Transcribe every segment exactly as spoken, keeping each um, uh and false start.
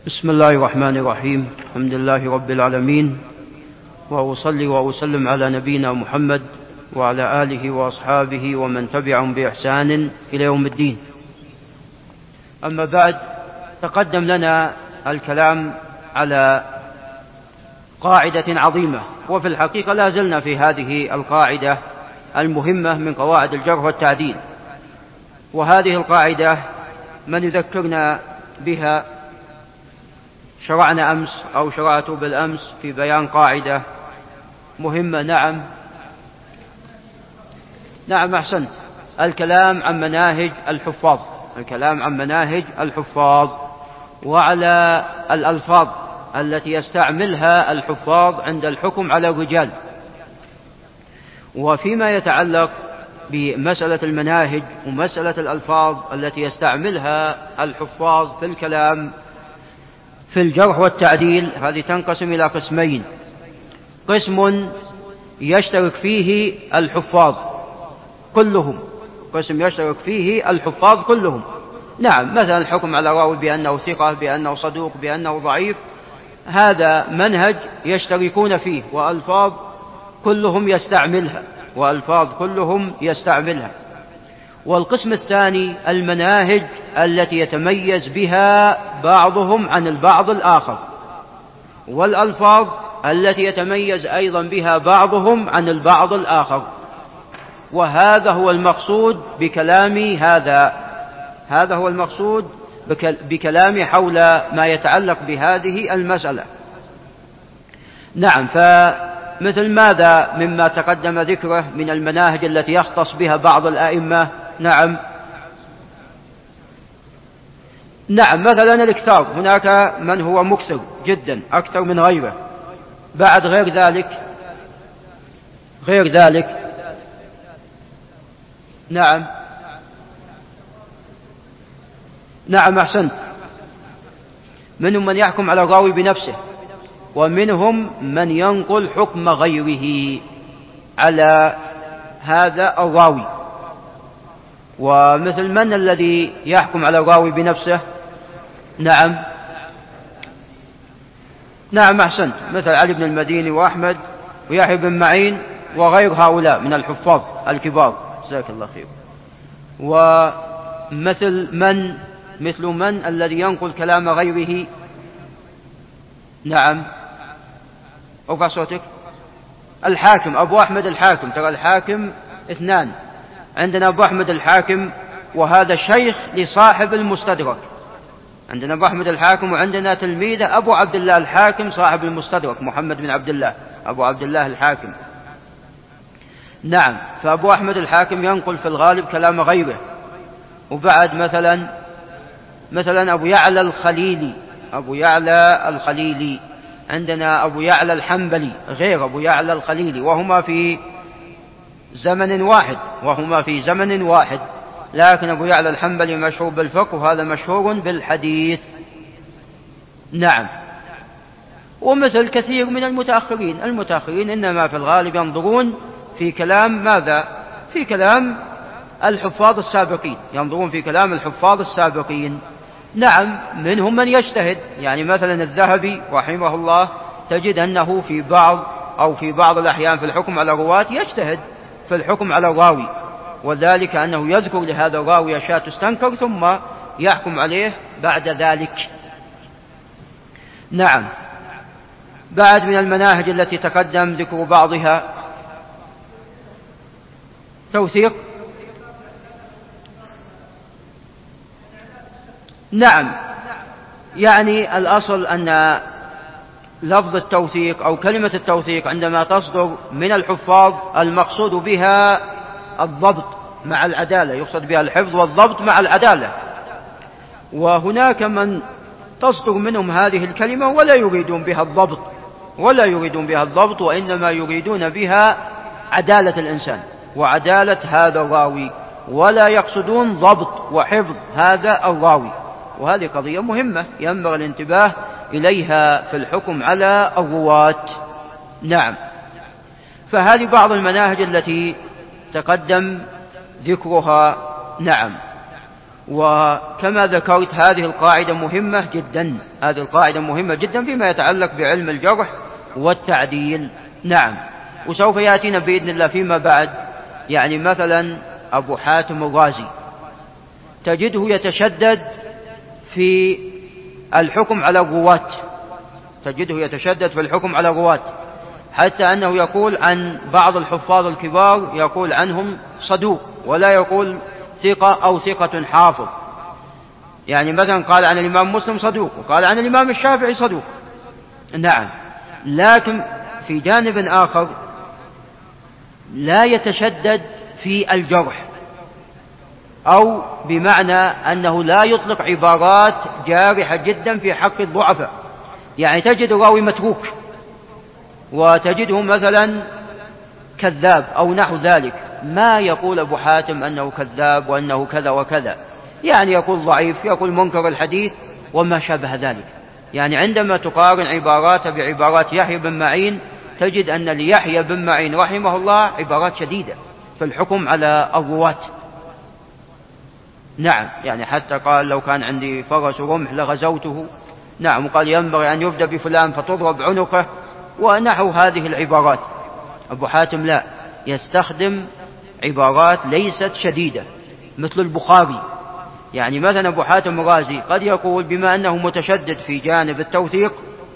بسم الله الرحمن الرحيم. الحمد لله رب العالمين، وأصلي وأسلم على نبينا محمد وعلى آله وأصحابه ومن تبعهم بإحسان إلى يوم الدين. أما بعد، تقدم لنا الكلام على قاعدة عظيمة، وفي الحقيقة لا زلنا في هذه القاعدة المهمة من قواعد الجرح والتعديل. وهذه القاعدة من يذكرنا بها شرعنا أمس أو شرعت بالأمس في بيان قاعدة مهمة. نعم نعم أحسنت. الكلام عن مناهج الحفاظ الكلام عن مناهج الحفاظ وعلى الألفاظ التي يستعملها الحفاظ عند الحكم على الرجال. وفيما يتعلق بمسألة المناهج ومسألة الألفاظ التي يستعملها الحفاظ في الكلام في الجرح والتعديل، هذه تنقسم إلى قسمين: قسم يشترك فيه الحفاظ كلهم قسم يشترك فيه الحفاظ كلهم نعم، مثلا الحكم على راوي بأنه ثقة، بأنه صدوق، بأنه ضعيف، هذا منهج يشتركون فيه وألفاظ كلهم يستعملها وألفاظ كلهم يستعملها. والقسم الثاني المناهج التي يتميز بها بعضهم عن البعض الآخر، والألفاظ التي يتميز أيضا بها بعضهم عن البعض الآخر. وهذا هو المقصود بكلامي هذا هذا هو المقصود بكلامي حول ما يتعلق بهذه المسألة. نعم، فمثل ماذا مما تقدم ذكره من المناهج التي يختص بها بعض الآئمة؟ نعم نعم مثلا الإكثار، هناك من هو مكثر جدا أكثر من غيره. بعد غير ذلك غير ذلك نعم نعم أحسنت. منهم من يحكم على الراوي بنفسه، ومنهم من ينقل حكم غيره على هذا الراوي. ومثل من الذي يحكم على الراوي بنفسه؟ نعم نعم أحسنت، مثل علي بن المديني وأحمد ويحيى بن معين وغير هؤلاء من الحفاظ الكبار، جزاك الله خير. ومثل من مثل من الذي ينقل كلام غيره؟ نعم ارفع صوتك. الحاكم، أبو أحمد الحاكم. ترى الحاكم اثنان، عندنا أبو أحمد الحاكم وهذا شيخ لصاحب المستدرك، عندنا أبو أحمد الحاكم، وعندنا تلميذه أبو عبد الله الحاكم صاحب المستدرك، محمد بن عبد الله أبو عبد الله الحاكم. نعم، فأبو أحمد الحاكم ينقل في الغالب كلام غيره. وبعد مثلا مثلا أبو يعلى الخليلي أبو يعلى الخليلي عندنا أبو يعلى الحنبلي غير أبو يعلى الخليلي، وهما في زمن واحد وهما في زمن واحد لكن أبو يعلى الحنبلي مشهور بالفقه وهذا مشهور بالحديث. نعم، ومثل كثير من المتأخرين المتأخرين إنما في الغالب ينظرون في كلام ماذا؟ في كلام الحفاظ السابقين ينظرون في كلام الحفاظ السابقين. نعم، منهم من يجتهد، يعني مثلا الذهبي رحمه الله تجد أنه في بعض أو في بعض الأحيان في الحكم على الرواة يجتهد في الحكم على الراوي، وذلك أنه يذكر لهذا الراوي أشياء تستنكر ثم يحكم عليه بعد ذلك. نعم، بعد من المناهج التي تقدم ذكر بعضها توثيق. نعم، يعني الأصل أن لفظ التوثيق أو كلمة التوثيق عندما تصدر من الحفاظ المقصود بها الضبط مع العدالة، يقصد بها الحفظ والضبط مع العدالة. وهناك من تصدر منهم هذه الكلمة ولا يريدون بها الضبط ولا يريدون بها الضبط وإنما يريدون بها عدالة الإنسان وعدالة هذا الراوي، ولا يقصدون ضبط وحفظ هذا الراوي. وهذه قضية مهمة ينبغي الانتباه إليها في الحكم على الرواة. نعم، فهذه بعض المناهج التي تقدم ذكرها. نعم، وكما ذكرت هذه القاعدة مهمة جدا، هذه القاعدة مهمة جدا فيما يتعلق بعلم الجرح والتعديل. نعم. وسوف يأتينا بإذن الله فيما بعد يعني مثلا أبو حاتم الرازي تجده يتشدد في الحكم على الرواة، تجده يتشدد في الحكم على الرواة، حتى أنه يقول عن بعض الحفاظ الكبار يقول عنهم صدوق، ولا يقول ثقة أو ثقة حافظ. يعني مثلا قال عن الإمام مسلم صدوق، وقال عن الإمام الشافعي صدوق. نعم. لكن في جانب آخر لا يتشدد في الجرح، أو بمعنى أنه لا يطلق عبارات جارحة جدا في حق الضعفاء. يعني تجد راوي متروك وتجده مثلا كذاب أو نحو ذلك، ما يقول أبو حاتم أنه كذاب وأنه كذا وكذا، يعني يقول ضعيف، يقول منكر الحديث وما شابه ذلك. يعني عندما تقارن عباراته بعبارات يحيى بن معين تجد أن ليحيى بن معين رحمه الله عبارات شديدة في الحكم على الرواة. نعم. يعني حتى قال لو كان عندي فرس رمح لغزوته. نعم. وقال ينبغي أن يبدأ بفلان فتضرب عنقه ونحو هذه العبارات. أبو حاتم لا، يستخدم عبارات ليست شديدة مثل البخاري. يعني مثلا أبو حاتم الرازي قد يقول بما أنه متشدد في جانب التوثيق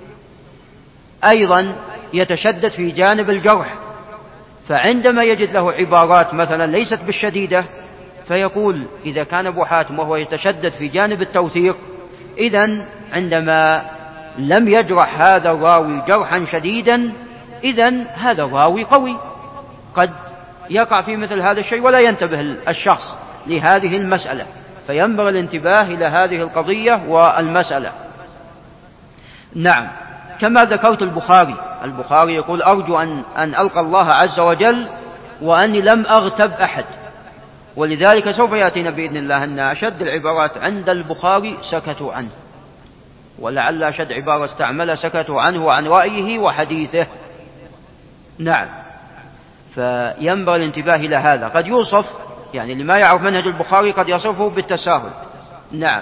أيضا يتشدد في جانب الجرح، فعندما يجد له عبارات مثلا ليست بالشديدة فيقول إذا كان أبو حاتم وهو يتشدد في جانب التوثيق، إذن عندما لم يجرح هذا الراوي جرحا شديدا إذن هذا الراوي قوي. قد يقع في مثل هذا الشيء ولا ينتبه الشخص لهذه المسألة، فينبغي الانتباه إلى هذه القضية والمسألة. نعم. كما ذكرت البخاري، البخاري يقول أرجو أن, أن ألقى الله عز وجل وأني لم أغتب أحد، ولذلك سوف يأتينا بإذن الله أن أشد العبارات عند البخاري سكتوا عنه، ولعل أشد عبارة استعملها سكتوا عنه وعن رأيه وحديثه. نعم. فينبغي الانتباه إلى هذا. قد يوصف يعني لما يعرف منهج البخاري قد يصفه بالتساهل. نعم.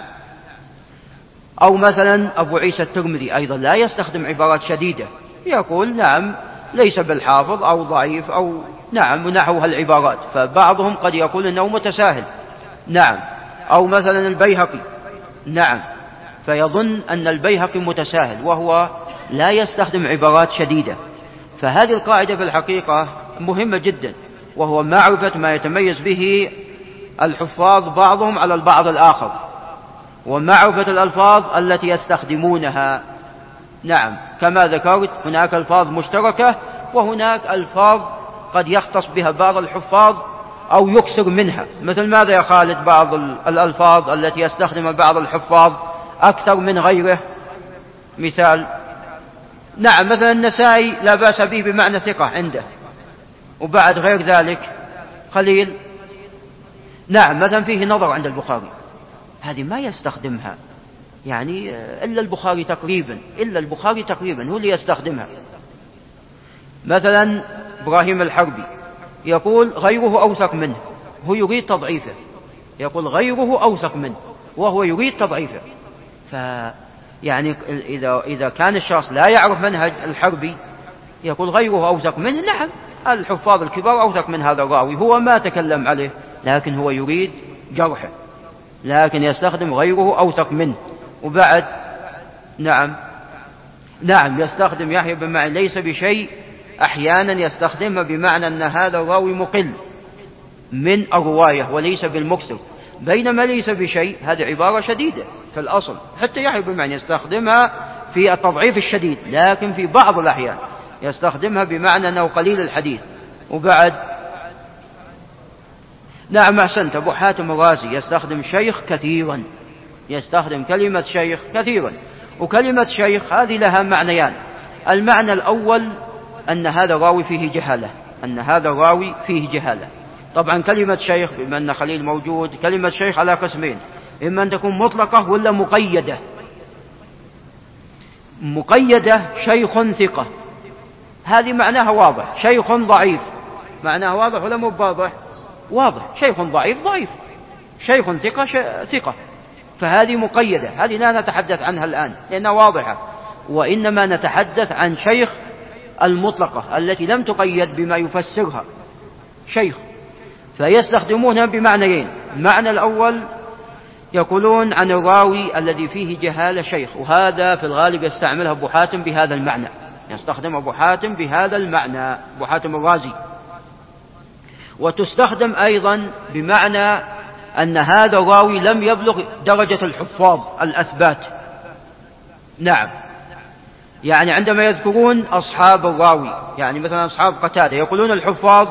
أو مثلا أبو عيسى الترمذي أيضا لا يستخدم عبارات شديدة، يقول نعم ليس بالحافظ أو ضعيف أو نعم ونحو هالعبارات، فبعضهم قد يقول أنه متساهل. نعم. أو مثلا البيهقي، نعم، فيظن أن البيهقي متساهل وهو لا يستخدم عبارات شديدة. فهذه القاعدة في الحقيقة مهمة جدا، وهو معرفة ما يتميز به الحفاظ بعضهم على البعض الآخر، ومعرفة الألفاظ التي يستخدمونها. نعم. كما ذكرت هناك ألفاظ مشتركة وهناك ألفاظ قد يختص بها بعض الحفاظ أو يكثر منها. مثل ماذا يا خالد بعض الألفاظ التي يستخدم بعض الحفاظ أكثر من غيره؟ مثال. نعم. مثلا النسائي لا بأس به بمعنى ثقة عنده، وبعد غير ذلك قليل. نعم. مثلا فيه نظر عند البخاري، هذه ما يستخدمها يعني إلا البخاري تقريبا، إلا البخاري تقريبا هو اللي يستخدمها. مثلا إبراهيم الحربي يقول غيره أوثق منه، هو يريد تضعيفه، يقول غيره أوثق منه وهو يريد تضعيفه. فيعني إذا, إذا كان الشخص لا يعرف منهج الحربي يقول غيره أوثق منه، نعم الحفاظ الكبار أوثق من هذا الراوي، هو ما تكلم عليه لكن هو يريد جرحه، لكن يستخدم غيره أوثق منه. وبعد نعم نعم يستخدم يحيى بن معين ليس بشيء، أحيانا يستخدمها بمعنى أن هذا الراوي مقل من الرواية وليس بالمكثر، بينما ليس بشيء هذه عبارة شديدة في الأصل. حتى يحيى بن معين يستخدمها في التضعيف الشديد، لكن في بعض الأحيان يستخدمها بمعنى أنه قليل الحديث. وبعد نعم أحسنت، أبو حاتم الرازي يستخدم شيخ كثيرا، يستخدم كلمة شيخ كثيرا. وكلمة شيخ هذه لها معنيان. المعنى الأول أن هذا الراوي فيه جهالة، أن هذا الراوي فيه جهالة. طبعا كلمة شيخ بما أن خليل موجود، كلمة شيخ على قسمين، إما أن تكون مطلقة ولا مقيدة. مقيدة شيخ ثقة، هذه معناها واضح. شيخ ضعيف معناها واضح ولا مو واضح؟ واضح. شيخ ضعيف ضعيف، شيخ ثقة ثقة، فهذه مقيدة، هذه لا نتحدث عنها الآن لأنها واضحة، وإنما نتحدث عن شيخ المطلقة التي لم تقيد بما يفسرها شيخ، فيستخدمونها بمعنيين. المعنى الأول يقولون عن الراوي الذي فيه جهالة شيخ، وهذا في الغالب يستعملها أبو حاتم بهذا المعنى، يستخدم أبو حاتم بهذا المعنى، أبو حاتم الرازي. وتستخدم أيضا بمعنى أن هذا الراوي لم يبلغ درجة الحفاظ الأثبات. نعم، يعني عندما يذكرون أصحاب الراوي، يعني مثلا أصحاب قتادة، يقولون الحفاظ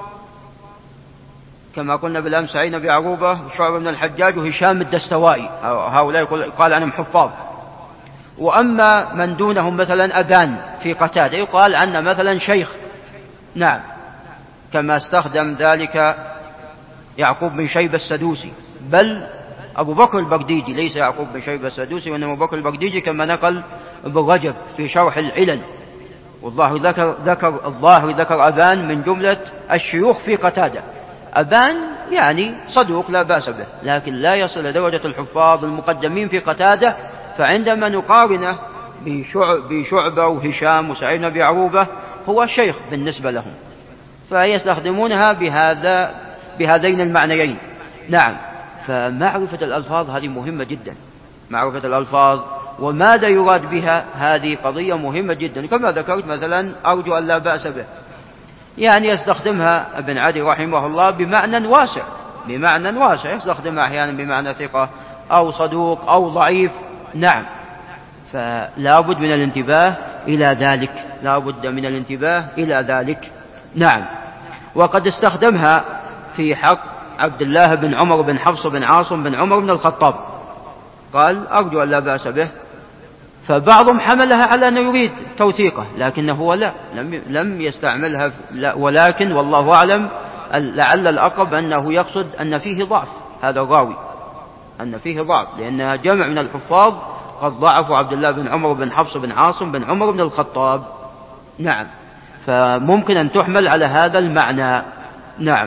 كما قلنا بالأمس عين بن عروبة وشعبة بن الحجاج وهشام الدستوائي، هؤلاء قال عنهم حفاظ. وأما من دونهم مثلا أبان في قتادة يقال عنه مثلا شيخ. نعم، كما استخدم ذلك يعقوب بن شيبة السدوسي، بل أبو بكر البغديجي، ليس يعقوب بن شيبة السدوسي وإنما أبو بكر البغديجي كما نقل ابن رجب في شرح العلل. والله ذكر, ذكر الظاهر ذكر أبان من جملة الشيوخ في قتادة. أبان يعني صدوق لا بأس به، لكن لا يصل درجة الحفاظ المقدمين في قتادة، فعندما نقارنه بشعبة وهشام وسعيد بن أبي عروبة هو شيخ بالنسبة لهم، فيستخدمونها بهذا بهذين المعنيين. نعم، فمعرفة الألفاظ هذه مهمة جدا، معرفة الألفاظ وماذا يراد بها هذه قضية مهمة جدا. كما ذكرت مثلا أرجو أن لا بأس به، يعني يستخدمها ابن عدي رحمه الله بمعنى واسع، بمعنى واسع، يستخدمها أحيانا بمعنى ثقة أو صدوق أو ضعيف. نعم، فلا بد من الانتباه إلى ذلك، لا بد من الانتباه إلى ذلك. نعم، وقد استخدمها في حق عبد الله بن عمر بن حفص بن عاصم بن عمر بن الخطاب، قال أرجو أن لا بأس به، فبعضهم حملها على أنه يريد توثيقه، لكنه هو لا لم, لم يستعملها، ولكن والله أعلم لعل الأقرب أنه يقصد أن فيه ضعف هذا الراوي، أن فيه ضعف، لأن جمع من الحفاظ قد ضعفوا عبد الله بن عمر بن حفص بن عاصم بن عمر بن الخطاب. نعم، فممكن أن تحمل على هذا المعنى. نعم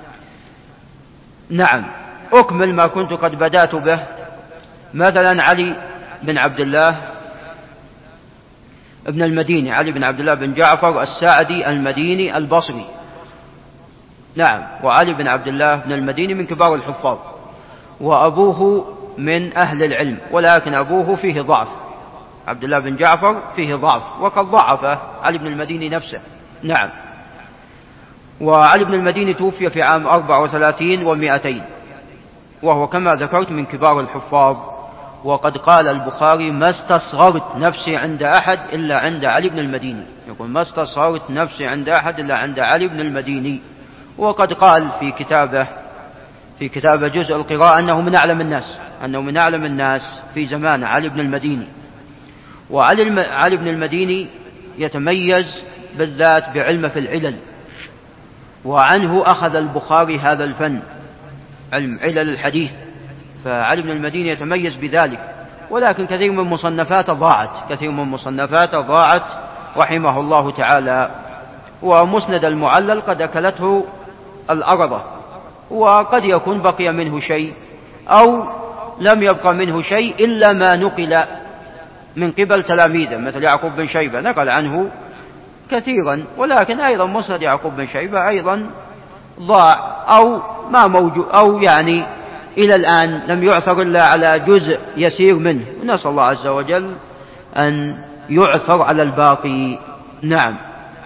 نعم أكمل ما كنت قد بدأت به. مثلا علي بن عبد الله ابن المديني، علي بن عبد الله بن جعفر السعدي المديني البصري. نعم، وعلي بن عبد الله بن المديني من كبار الحفاظ، وأبوه من أهل العلم، ولكن أبوه فيه ضعف، عبد الله بن جعفر فيه ضعف، وقد ضعف علي بن المديني نفسه. نعم، وعلي بن المديني توفي في عام أربع وثلاثين ومائتين، وهو كما ذكرت من كبار الحفاظ. وقد قال البخاري ما استصغرت نفسي عند أحد إلا عند علي بن المديني، يقول ما استصغرت نفسي عند أحد إلا عند علي بن المديني. وقد قال في كتابه في كتاب جزء القراءة أنه من أعلم الناس، أنه من أعلم الناس في زمان علي بن المديني. وعلي علي بن المديني يتميز بالذات بعلم في العلل، وعنه أخذ البخاري هذا الفن، علم علل الحديث، فعلي بن المديني يتميز بذلك. ولكن كثير من مصنفاته ضاعت، كثير من مصنفاته ضاعت رحمه الله تعالى. ومسند المعلل قد أكلته الأرضة، وقد يكون بقي منه شيء أو لم يبقى منه شيء إلا ما نقل من قبل تلاميذه، مثل يعقوب بن شيبة نقل عنه كثيرا، ولكن أيضا مسند يعقوب بن شيبة أيضا ضاع أو ما موجود، أو يعني إلى الآن لم يعثر إلا على جزء يسير منه، نسأل الله عز وجل أن يعثر على الباقي. نعم،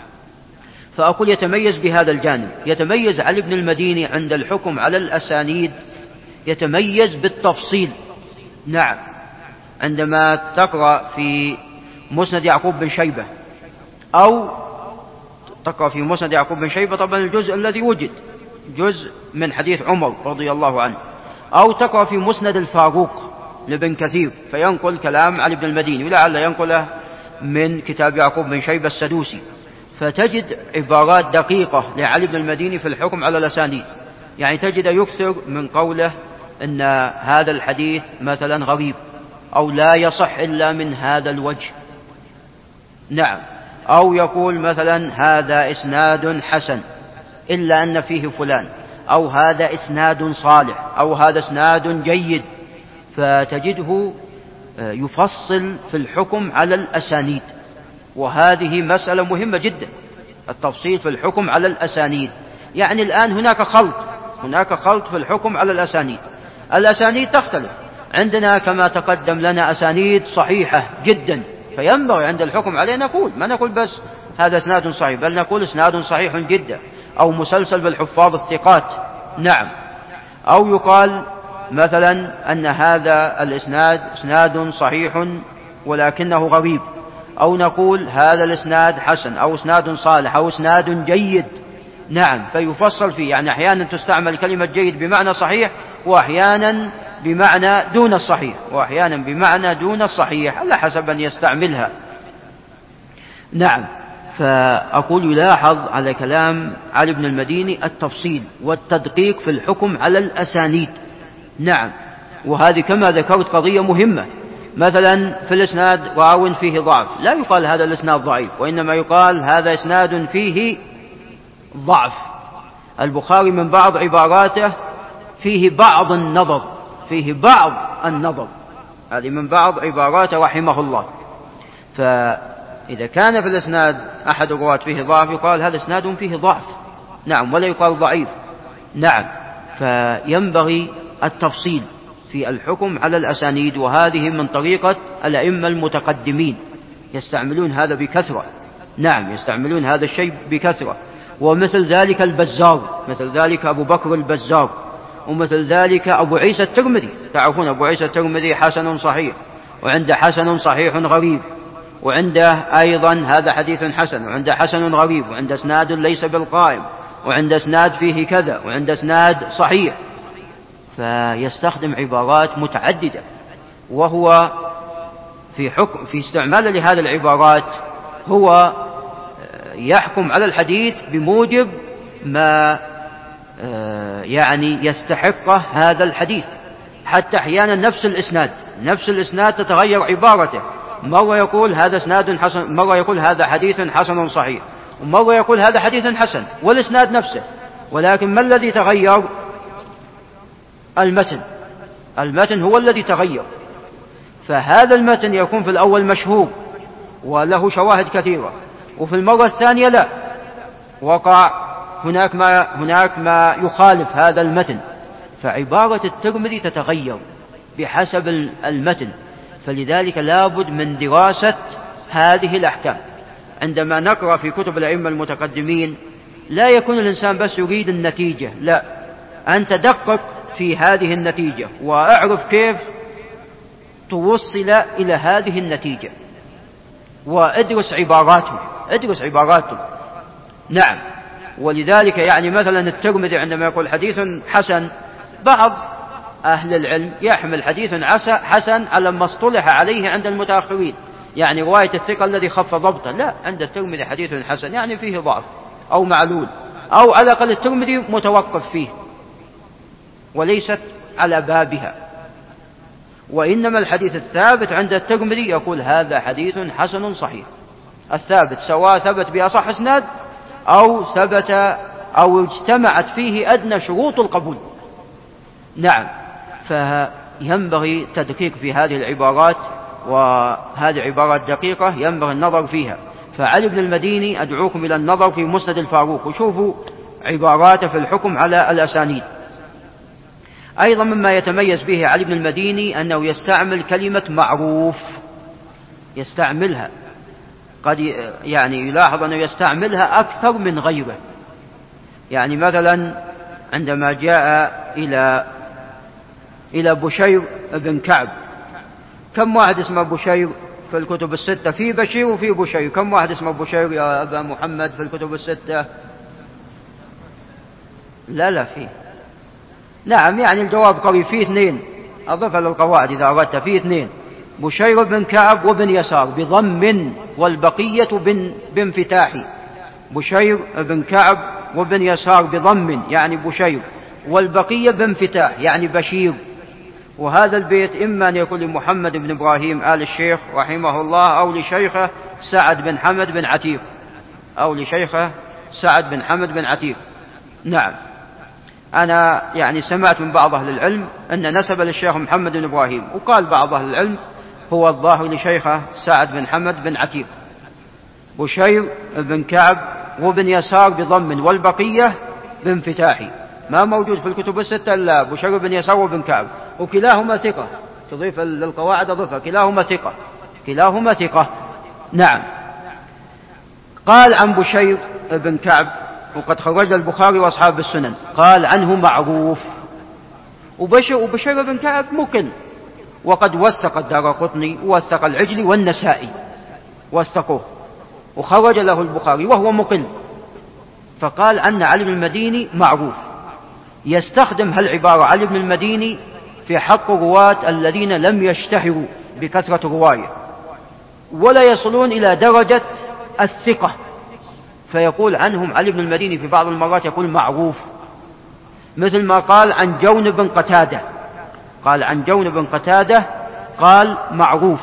فأقول يتميز بهذا الجانب. يتميز علي بن المديني عند الحكم على الأسانيد، يتميز بالتفصيل. نعم، عندما تقرأ في مسند يعقوب بن شيبة أو تقرأ في مسند يعقوب بن شيبة طبعا الجزء الذي وجد جزء من حديث عمر رضي الله عنه، أو تقرأ في مسند الفاروق لابن كثير فينقل كلام علي بن المديني، ولعل ينقله من كتاب يعقوب بن شيبة السدوسي، فتجد عبارات دقيقة لعلي بن المديني في الحكم على الأسانيد. يعني تجد يكثر من قوله أن هذا الحديث مثلا غريب، أو لا يصح إلا من هذا الوجه. نعم، أو يقول مثلا هذا إسناد حسن إلا أن فيه فلان، أو هذا إسناد صالح أو هذا إسناد جيد، فتجده يفصل في الحكم على الأسانيد. وهذه مسألة مهمة جدا، التفصيل في الحكم على الأسانيد. يعني الآن هناك خلط هناك خلط في الحكم على الأسانيد. الأسانيد تختلف، عندنا كما تقدم لنا أسانيد صحيحة جدا، فينبغي عند الحكم عليه نقول ما نقول بس هذا إسناد صحيح، بل نقول إسناد صحيح جدا، أو مسلسل بالحفاظ الثقات. نعم. أو يقال مثلا أن هذا الإسناد إسناد صحيح ولكنه غريب، أو نقول هذا الإسناد حسن أو إسناد صالح أو إسناد جيد. نعم، فيفصل فيه. يعني أحيانا تستعمل كلمة جيد بمعنى صحيح، وأحيانا بمعنى دون الصحيح، وأحيانا بمعنى دون الصحيح على حسب أن يستعملها. نعم. فأقول يلاحظ على كلام علي بن المديني التفصيل والتدقيق في الحكم على الأسانيد. نعم. وهذه كما ذكرت قضية مهمة. مثلا في الإسناد راو فيه ضعف، لا يقال هذا الإسناد ضعيف، وإنما يقال هذا إسناد فيه ضعف. البخاري من بعض عباراته فيه بعض النظر فيه بعض النظر هذه من بعض عباراته رحمه الله. فإذا كان في الإسناد أحد الرواة فيه ضعف يقال هذا إسناد فيه ضعف. نعم، ولا يقال ضعيف. نعم. فينبغي التفصيل في الحكم على الأسانيد، وهذه من طريقة الأئمة المتقدمين، يستعملون هذا بكثرة. نعم، يستعملون هذا الشيء بكثرة. ومثل ذلك البزار، مثل ذلك أبو بكر البزار، ومثل ذلك أبو عيسى الترمذي. تعرفون أبو عيسى الترمذي حسن صحيح، وعنده حسن صحيح غريب، وعنده أيضا هذا حديث حسن، وعنده حسن غريب، وعنده اسناد ليس بالقائم، وعنده اسناد فيه كذا، وعنده اسناد صحيح. فيستخدم عبارات متعددة، وهو في حكم في استعمال لهذه العبارات هو يحكم على الحديث بموجب ما يعني يستحقه هذا الحديث. حتى أحيانا نفس الإسناد نفس الإسناد تتغير عبارته، مرة يقول هذا إسناد حسن، مرة يقول هذا حديث حسن صحيح، ومرة يقول هذا حديث حسن، والإسناد نفسه، ولكن ما الذي تغير؟ المتن المتن هو الذي تغير. فهذا المتن يكون في الأول مشهور وله شواهد كثيرة، وفي المرة الثانية لا، وقع هناك ما, هناك ما يخالف هذا المتن. فعبارة الترمذي تتغير بحسب المتن، فلذلك لابد من دراسة هذه الأحكام. عندما نقرأ في كتب الأئمة المتقدمين لا يكون الإنسان بس يريد النتيجة، لا، أنت دقق في هذه النتيجة وأعرف كيف توصل إلى هذه النتيجة، وادرس عباراته ادرس عباراته نعم. ولذلك يعني مثلا الترمذي عندما يقول حديث حسن، بعض أهل العلم يحمل حديث حسن على ما اصطلح عليه عند المتأخرين، يعني رواية الثقة الذي خف ضبطه. لا، عند الترمذي حديث حسن يعني فيه ضعف أو معلول، أو على الأقل الترمذي متوقف فيه وليست على بابها. وإنما الحديث الثابت عند الترمذي يقول هذا حديث حسن صحيح، الثابت سواء ثبت بأصح اسناد أو ثبت أو اجتمعت فيه أدنى شروط القبول. نعم. فينبغي تدقيق في هذه العبارات، وهذه عبارات دقيقة ينبغي النظر فيها. فعلي بن المديني أدعوكم إلى النظر في مسند الفاروق وشوفوا عباراته في الحكم على الأسانيد. أيضا مما يتميز به علي بن المديني أنه يستعمل كلمة معروف، يستعملها قد يعني يلاحظ أنه يستعملها أكثر من غيره. يعني مثلا عندما جاء إلى إلى بشير بن كعب، كم واحد اسمه بشير في الكتب الستة؟ في بشير وفي بشير، كم واحد اسمه بشير يا أبا محمد في الكتب الستة؟ لا لا فيه. نعم، يعني الجواب قريب، فيه اثنين، أضفها للقواعد إذا أردت، فيه اثنين، بشير بن كعب وبن يسار بضم، والبقية بن بانفتاح. بشير بن كعب وبن يسار بضم يعني بشير، والبقية بانفتاح يعني بشير. وهذا البيت إما أن يكون لمحمد بن إبراهيم آل الشيخ رحمه الله، أو لشيخه سعد بن حمد بن عتيق، أو لشيخه سعد بن حمد بن عتيق. نعم. أنا يعني سمعت من بعض أهل العلم أن نسب للشيخ محمد بن إبراهيم، وقال بعض أهل العلم هو الظاهر لشيخه سعد بن حمد بن عتيق، بشير بن كعب وبن يسار بضم والبقية بانفتاح، ما موجود في الكتب الستة إلا بشير بن يسار وبن كعب، وكلاهما ثقة، تضيف للقواعد ضفة، كلاهما ثقة، كلاهما ثقة. نعم. قال عن بشير بن كعب، وقد خرج البخاري وأصحاب السنن، قال عنه معروف. وبشير, وبشير بن كعب مقل، وقد وثق الدارقطني ووثق العجلي والنسائي وثقوه، وخرج له البخاري وهو مقل، فقال أن علي بن المديني معروف. يستخدم هالعبارة علي بن المديني في حق الرواة الذين لم يشتهروا بكثرة رواية ولا يصلون إلى درجة الثقة، فيقول عنهم علي بن المديني في بعض المرات يقول معروف، مثل ما قال عن جون بن قتادة، قال عن جون بن قتادة قال معروف.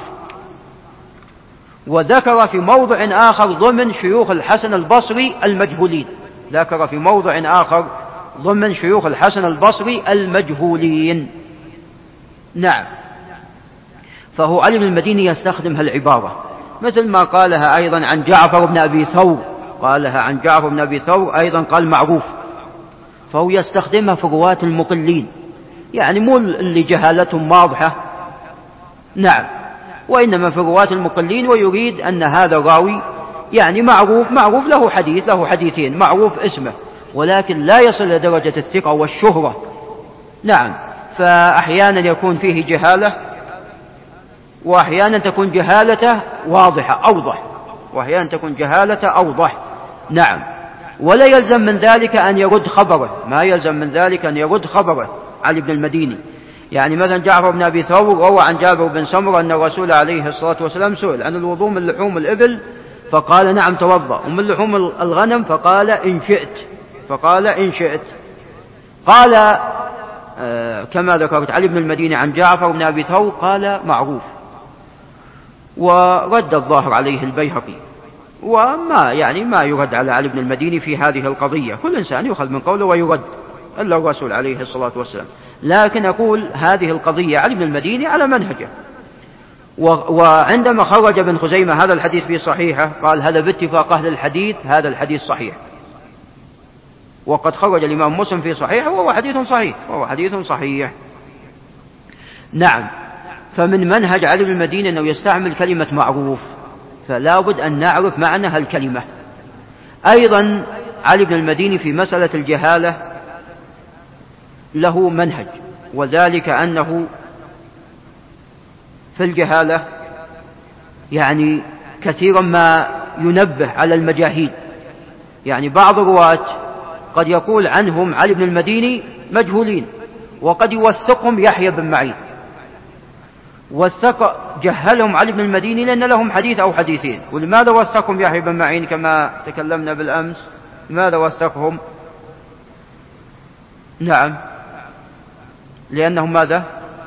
وذكر في موضع آخر ضمن شيوخ الحسن البصري المجهولين، ذكر في موضع آخر ضمن شيوخ الحسن البصري المجهولين. نعم. فهو علي بن المديني يستخدم هالعبارة، مثل ما قالها أيضا عن جعفر بن أبي ثور، قالها عن جعفر بن أبي ثور أيضا قال معروف، فهو يستخدمها في رواة المقلين، يعني مو اللي جهالتهم واضحة، نعم، وإنما في رواة المقلين، ويريد أن هذا الراوي يعني معروف، معروف له حديث، له حديثين، معروف اسمه، ولكن لا يصل إلى درجة الثقة والشهرة. نعم. فأحيانا يكون فيه جهالة، وأحيانا تكون جهالته واضحة أوضح، وأحيانا تكون جهالته أوضح. نعم. ولا يلزم من ذلك أن يرد خبره، ما يلزم من ذلك أن يرد خبره علي بن المديني. يعني مثلا جعفر بن أبي ثور روى عن جابر بن سمرة أن الرسول عليه الصلاة والسلام سئل عن الوضوء من لحوم الإبل فقال نعم توضأ، ومن لحوم الغنم فقال إن شئت، فقال إن شئت. قال آه كما ذكرت علي بن المديني عن جعفر بن أبي ثور قال معروف، ورد الظاهر عليه البيهقي، وما يعني ما يرد على علي بن المديني في هذه القضية، كل إنسان يؤخذ من قوله ويرد إلا الرسول عليه الصلاة والسلام. لكن أقول هذه القضية علي بن المديني على منهجه. وعندما خرج ابن خزيمة هذا الحديث في صحيحه قال هذا باتفاق أهل الحديث هذا الحديث صحيح، وقد خرج الإمام مسلم في صحيحه وهو حديث صحيح، وهو حديث صحيح. نعم. فمن منهج علي بن المديني أنه يستعمل كلمة معروف، فلا بد أن نعرف معنى هالكلمة. أيضا علي بن المديني في مسألة الجهالة له منهج، وذلك أنه في الجهالة يعني كثيرا ما ينبه على المجاهيل، يعني بعض الرواة قد يقول عنهم علي بن المديني مجهولين، وقد يوثقهم يحيى بن معين، وثق جهلهم علي بن المديني لأن لهم حديث أو حديثين. ولماذا وثقهم يحيى بن معين كما تكلمنا بالأمس؟ لماذا وثقهم؟ نعم، لأنهم ماذا؟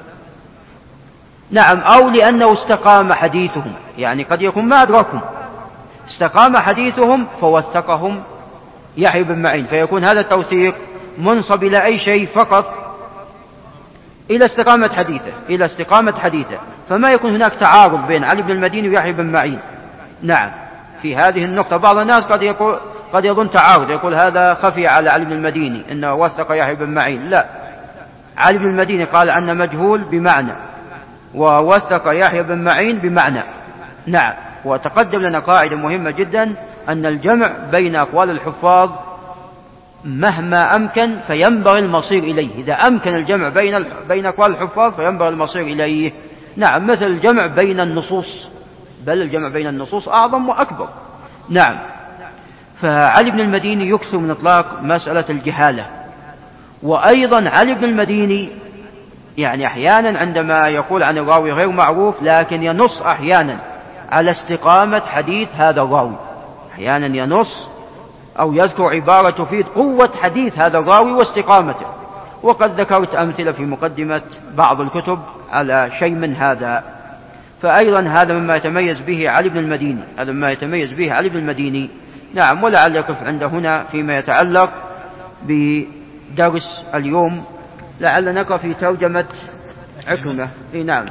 نعم، أو لأنه استقام حديثهم، يعني قد يكون ما أدركهم، استقام حديثهم فوثقهم يحيى بن معين، فيكون هذا التوثيق منصب إلى أي شيء؟ فقط إلى استقامة حديثه، إلى استقامة حديثه، فما يكون هناك تعارض بين علي بن المديني ويحيى بن معين. نعم، في هذه النقطة بعض الناس قد يقول قد يظن تعارض، يقول هذا خفي على علي بن المديني إنه وثق يحيى بن معين، لا، علي بن المديني قال عنه مجهول بمعنى، ووثق يحيى بن معين بمعنى. نعم. وتقدم لنا قاعدة مهمة جدا أن الجمع بين أقوال الحفاظ مهما أمكن فينبغي المصير إليه، إذا أمكن الجمع بين بين أقوال الحفاظ فينبغي المصير إليه. نعم، مثل الجمع بين النصوص، بل الجمع بين النصوص أعظم وأكبر. نعم. فعلي بن المديني يكثر من إطلاق مسألة الجهالة. وأيضا علي بن المديني يعني أحيانا عندما يقول عن الراوي غير معروف لكن ينص أحيانا على استقامة حديث هذا الراوي، أحيانا ينص أو يذكر عبارة تفيد قوة حديث هذا الراوي واستقامته، وقد ذكرت أمثلة في مقدمة بعض الكتب على شيء من هذا. فأيضا هذا مما يتميز به علي بن المديني، هذا مما يتميز به علي بن المديني. نعم. ولعل يقف عند هنا فيما يتعلق درس اليوم، لعل نقرأ في ترجمة عكرمة. إيه نعم.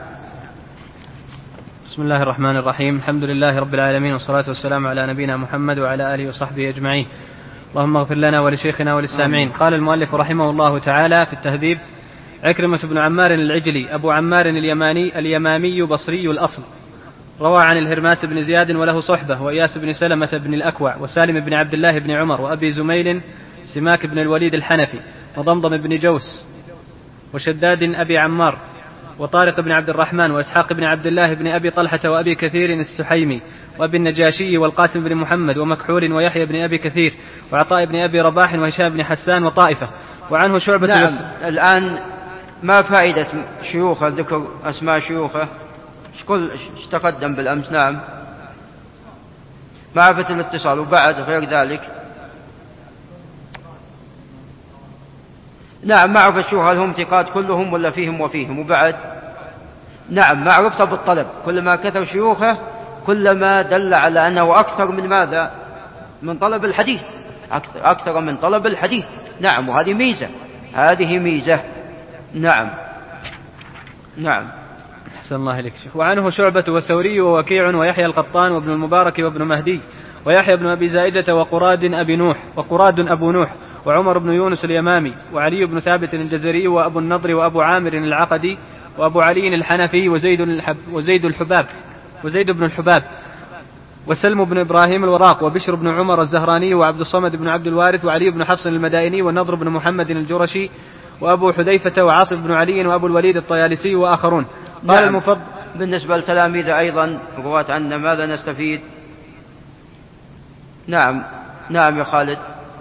بسم الله الرحمن الرحيم. الحمد لله رب العالمين، والصلاة والسلام على نبينا محمد وعلى آله وصحبه أجمعين. اللهم اغفر لنا ولشيخنا وللسامعين. قال المؤلف رحمه الله تعالى في التهذيب: عكرمة بن عمار العجلي أبو عمار اليماني اليمامي بصري الأصل، روى عن الهرماس بن زياد وله صحبة، وإياس بن سلمة بن الأكوع، وسالم بن عبد الله بن عمر، وأبي زميل سماك بن الوليد الحنفي، وضمضم بن جوس، وشداد أبي عمار، وطارق بن عبد الرحمن، وإسحاق بن عبد الله بن أبي طلحة، وأبي كثير السحيمي، وأبي النجاشي، والقاسم بن محمد، ومكحول، ويحيى بن أبي كثير، وعطاء بن أبي رباح، وهشام بن حسان، وطائفة. وعنه شعبة. نعم. الآن ما فائدة شيوخه، ذكر أسماء شيوخه، ايش تقدم بالأمس؟ نعم. معرفة الاتصال، وبعد غير ذلك نعم معرفة شيوخ، هل هم ثقات كلهم ولا فيهم وفيهم؟ وبعد نعم معرفة بالطلب، كلما كثر شيوخه كلما دل على أنه أكثر من ماذا؟ من طلب الحديث، أكثر, أكثر من طلب الحديث. نعم، وهذه ميزة، هذه ميزة. نعم نعم. أحسن الله إليك شيخ. وعنه شعبة والثوري ووكيع ويحيى القطان وابن المبارك وابن مهدي ويحيى بن أبي زائدة وقراد أبي نوح وقراد أبو نوح وعمر بن يونس اليمامي وعلي بن ثابت الجزري وأبو النضر وأبو عامر العقدي وأبو علي الحنفي وزيد الحب وزيد الحباب وزيد بن الحباب وسلم بن إبراهيم الوراق وبشر بن عمر الزهراني وعبد الصمد بن عبد الوارث وعلي بن حفص المدائني والنضر بن محمد الجرشي وأبو حذيفة وعاصم بن علي وأبو الوليد الطيالسي وآخرون. قال نعم. المفضل بالنسبة للتلاميذ أيضا رواة عنا ماذا نستفيد؟ نعم نعم يا خالد.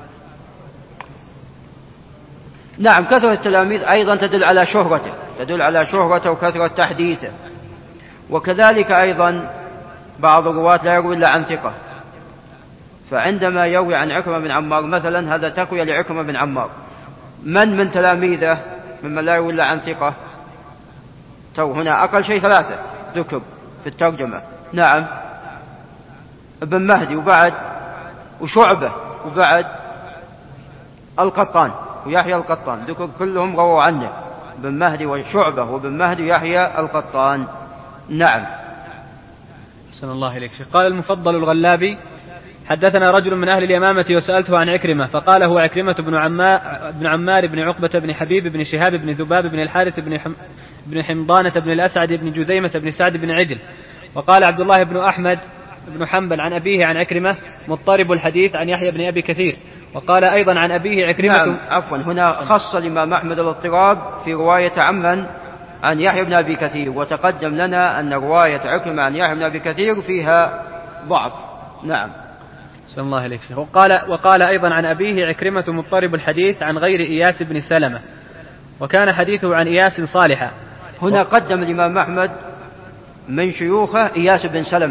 نعم، كثرة التلاميذ أيضا تدل على شهرته، تدل على شهرته وكثرة تحديثه. وكذلك أيضا بعض الرواة لا يروي إلا عن ثقة، فعندما يروي عن عكرمة بن عمار مثلا هذا تقوية لعكرمة بن عمار. من من تلاميذه ممن لا يروي إلا عن ثقة؟ تو هنا أقل شيء ثلاثة ذكر في الترجمة. نعم، ابن مهدي، وبعد وشعبة، وبعد القطان ويحيى القطان، ذكر كلهم رووا عنه، ابن مهدي وشعبة وابن مهدي ويحيى القطان. نعم. أحسن الله إليك شيخ. قال المفضل الغلابي: حدثنا رجل من أهل اليمامة وسألته عن عكرمة فقال هو عكرمة بن عمار بن عمار بن عقبة بن حبيب بن شهاب بن ذباب بن الحارث بن حم بن حمضانة بن الأسعد بن جذيمة بن سعد بن عدل. وقال عبد الله بن أحمد بن حنبل عن أبيه عن عكرمة مضطرب الحديث عن يحيى بن أبي كثير. وقال أيضا عن أبيه عكرمة. نعم عفوا، هنا خص الإمام أحمد الاضطراب في رواية عمن عن يحيى بن أبي كثير، وتقدم لنا أن رواية عكرمة عن يحيى بن أبي كثير فيها ضعف. نعم. صلى الله عليه وسلم. وقال, وقال أيضا عن أبيه عكرمة مضطرب الحديث عن غير إياس بن سلمة، وكان حديثه عن إياس صالحا. هنا و... قدم الإمام أحمد من شيوخه إياس بن سلمة،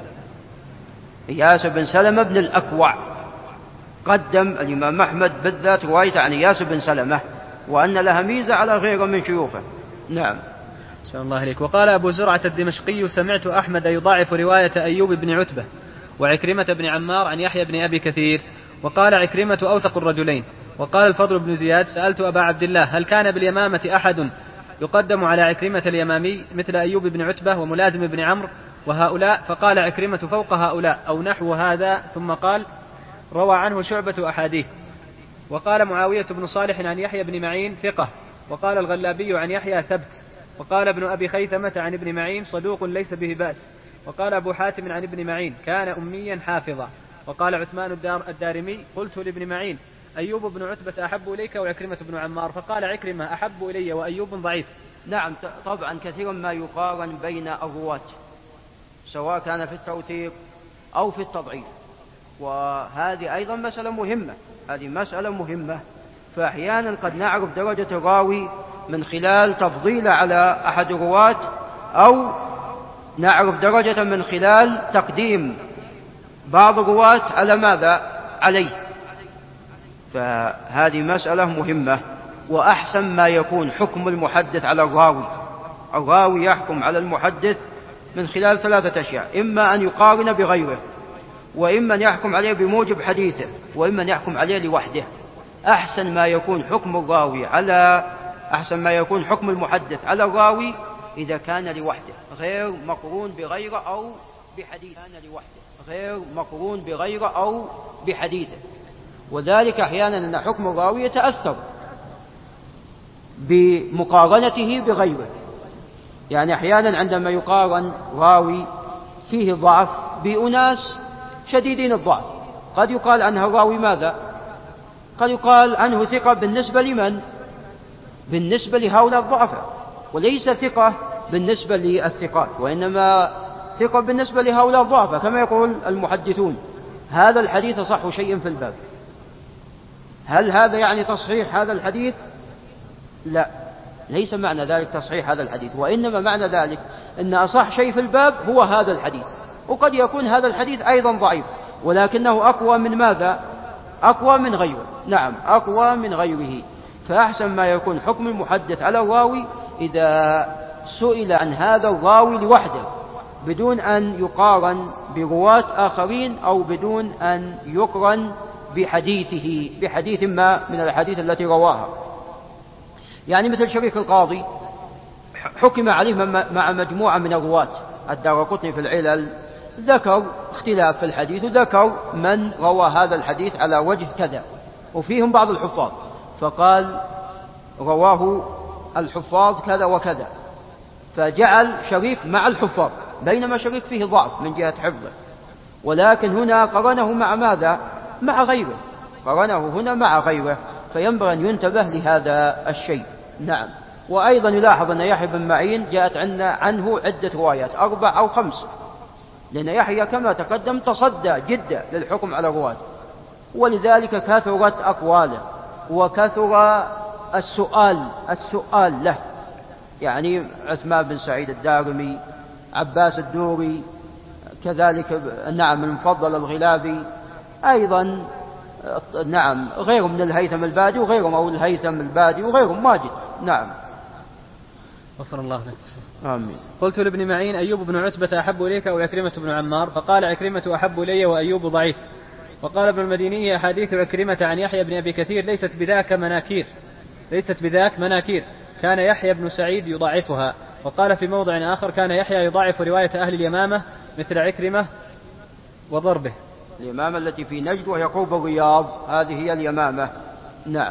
إياس بن سلمة بن الأكوع، قدم الإمام أحمد بالذات رواية عن إياس بن سلمة، وأن لها ميزة على غيره من شيوخه. نعم. صلى الله عليك. وقال أبو زرعة الدمشقي: سمعت أحمد يضاعف رواية أيوب بن عتبة وعكرمة بن عمار عن يحيى بن أبي كثير، وقال عكرمة أوثق الرجلين. وقال الفضل بن زياد: سألت أبا عبد الله هل كان باليمامة أحد يقدم على عكرمة اليمامي مثل أيوب بن عتبة وملازم بن عمرو وهؤلاء؟ فقال عكرمة: فوق هؤلاء أو نحو هذا. ثم قال: روى عنه شعبة أحاديث. وقال معاوية بن صالح عن يحيى بن معين ثقة. وقال الغلابي عن يحيى ثبت. وقال ابن أبي خيثمة عن ابن معين صدوق ليس به بأس. وقال أبو حاتم عن ابن معين كان أميا حافظا. وقال عثمان الدار الدارمي: قلت لابن معين: أيوب بن عتبة أحب إليك وعكرمة بن عمار؟ فقال عكرمة أحب إلي وأيوب ضعيف. نعم، طبعا كثيرا ما يقارن بين الرواة سواء كان في التوثيق أو في التضعيف، وهذه أيضا مسألة مهمة، هذه مسألة مهمة. فأحيانا قد نعرف درجة الراوي من خلال تفضيله على أحد الرواة، أو نعرف درجة من خلال تقديم بعض الرواة على ماذا؟ عليه. فهذه مسألة مهمة. وأحسن ما يكون حكم المحدث على الراوي، الراوي يحكم على المحدث من خلال ثلاثة أشياء: إما أن يقارن بغيره، وإما أن يحكم عليه بموجب حديثه، وإما أن يحكم عليه لوحده. أحسن ما يكون حكم الراوي على أحسن ما يكون حكم المحدث على الراوي إذا كان لوحده غير مقرون بغيره أو بحديثه كان لوحده غير مقرون بغيره أو بحديثه. وذلك أحيانا أن حكم الراوي يتأثر بمقارنته بغيره، يعني أحيانا عندما يقارن راوي فيه ضعف بأناس شديدين الضعف قد يقال عنه الراوي ماذا؟ قد يقال عنه ثقة بالنسبة لمن؟ بالنسبة لهؤلاء الضعفاء، وليس ثقة بالنسبة للثقات، وإنما ثقة بالنسبة لهؤلاء الضعفاء، كما يقول المحدثون هذا الحديث أصح شيء في الباب. هل هذا يعني تصحيح هذا الحديث؟ لا، ليس معنى ذلك تصحيح هذا الحديث، وإنما معنى ذلك أن أصح شيء في الباب هو هذا الحديث، وقد يكون هذا الحديث أيضا ضعيف ولكنه أقوى من ماذا؟ أقوى من غيره. نعم، أقوى من غيره. فأحسن ما يكون حكم المحدث على الراوي إذا سئل عن هذا الراوي لوحده بدون أن يقارن برواة آخرين أو بدون أن يقرن بحديثه بحديث ما من الحديث التي رواها. يعني مثل شريك القاضي حكم عليه مع مجموعة من الرواة، الدارقطني في العلل ذكر اختلاف في الحديث وذكر من روى هذا الحديث على وجه كذا، وفيهم بعض الحفاظ فقال رواه الحفاظ كذا وكذا، فجعل شريك مع الحفاظ بينما شريك فيه ضعف من جهة حفظه، ولكن هنا قرنه مع ماذا؟ مع غيره، قرنه هنا مع غيره، فينبغي أن ينتبه لهذا الشيء. نعم. وأيضا يلاحظ أن يحيى بن معين جاءت عنا عنه عدة روايات أربع أو خمس، لأن يحيى كما تقدم تصدى جدا للحكم على الرواة، ولذلك كثرت أقواله وكثر السؤال السؤال له، يعني عثمان بن سعيد الدارمي، عباس الدوري، كذلك نعم المفضل الغلابي، أيضا نعم غيرهم من الهيثم البادي وغيرهم أو الهيثم البادي وغيرهم ماجد. نعم. غفر الله لك. آمين. قلت لابن معين أيوب بن عتبة أحب إليك أو عكرمة بن عمار؟ فقال عكرمة أحب إلي وأيوب ضعيف. وقال ابن المديني أحاديث عكرمة عن يحيى بن أبي كثير ليست بذاك مناكير ليست بذاك مناكير كان يحيى بن سعيد يضاعفها. وقال في موضع آخر كان يحيى يضاعف رواية أهل اليمامة مثل عكرمة وضربه. اليمامة التي في نجد وهي قرب الرياض، هذه هي اليمامة. نعم.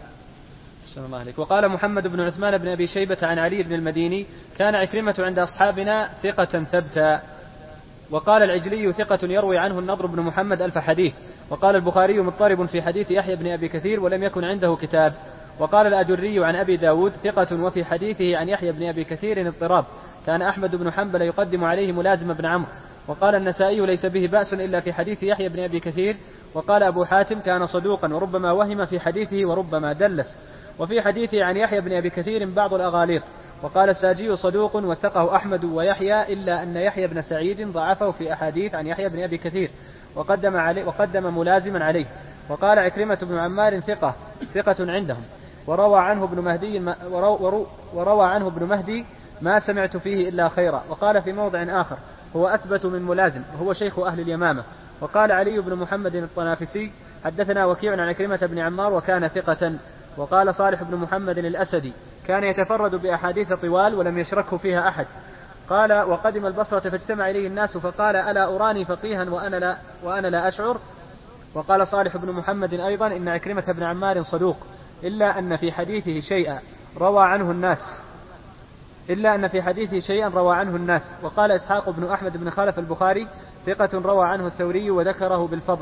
أحسن الله عليك. وقال محمد بن عثمان بن أبي شيبة عن علي بن المديني كان عكرمة عند أصحابنا ثقة ثبتا. وقال العجلي ثقة يروي عنه النضر بن محمد ألف حديث. وقال البخاري مضطرب في حديث يحيى بن أبي كثير ولم يكن عنده كتاب. وقال الأجري عن أبي داود ثقة وفي حديثه عن يحيى بن أبي كثير اضطراب كان أحمد بن حنبل يقدم عليه ملازم بن عمرو. وقال النسائي ليس به بأس إلا في حديث يحيى بن أبي كثير. وقال أبو حاتم كان صدوقا وربما وهم في حديثه وربما دلس. وفي حديثه عن يحيى بن أبي كثير بعض الأغاليط. وقال الساجي صدوق وثقه أحمد ويحيى إلا أن يحيى بن سعيد ضعفه في أحاديث عن يحيى بن أبي كثير وقدم, عليه وقدم ملازما عليه. وقال عكرمة بن عمار ثقة ثقة عندهم وروى عنه ابن مهدي ورو وروى عنه ابن مهدي ما سمعت فيه إلا خيرا. وقال في موضع آخر هو أثبت من ملازم وهو شيخ أهل اليمامة. وقال علي بن محمد الطنافسي حدثنا وكيع عن عكرمة بن عمار وكان ثقة. وقال صالح بن محمد الأسدي كان يتفرد بأحاديث طوال ولم يشركه فيها أحد. قال وقدم البصرة فاجتمع إليه الناس فقال ألا أراني فقيها وأنا لا, وأنا لا أشعر. وقال صالح بن محمد أيضا إن عكرمة بن عمار صدوق إلا أن في حديثه شيئا روى عنه الناس إلا أن في حديثه شيئا روى عنه الناس. وقال إسحاق بن أحمد بن خلف البخاري ثقة روى عنه الثوري وذكره بالفضل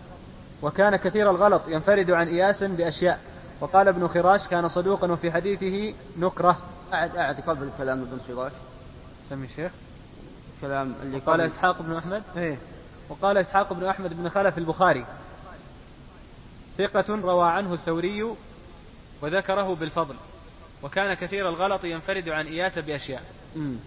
وكان كثير الغلط ينفرد عن إياس بأشياء. وقال ابن خراش كان صدوقا وفي حديثه نكرة. أعد أعد قبل كلام ابن خراش سمي الشيخ كلام اللي قال إسحاق بن أحمد إيه؟ وقال إسحاق بن أحمد بن خلف البخاري ثقة روى عنه الثوري وذكره بالفضل وكان كثير الغلط ينفرد عن إياس بأشياء. م.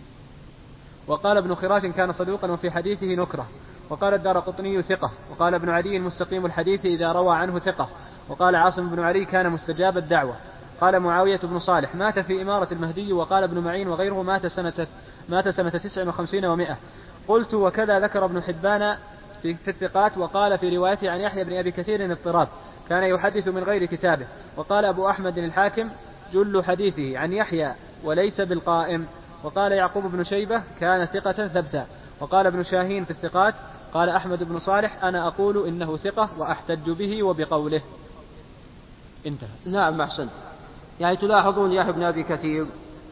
وقال ابن خراش كان صدوقا وفي حديثه نكرة. وقال الدارقطني ثقة. وقال ابن عدي مستقيم الحديث إذا روى عنه ثقة. وقال عاصم بن علي كان مستجاب الدعوة. قال معاوية بن صالح مات في إمارة المهدي. وقال ابن معين وغيره مات سنة مات سنة تسع وخمسين ومائة. قلت وكذا ذكر ابن حبان في الثقات. وقال في روايته عن يحيى بن أبي كثير اضطراب كان يحدث من غير كتابه. وقال أبو أحمد الحاكم جل حديثه عن يحيى وليس بالقائم. وقال يعقوب بن شيبة كان ثقة ثبتا. وقال ابن شاهين في الثقات قال أحمد بن صالح أنا أقول إنه ثقة وأحتج به وبقوله. انتهى. نعم أحسن. يعني تلاحظون يا ابن أبي كثير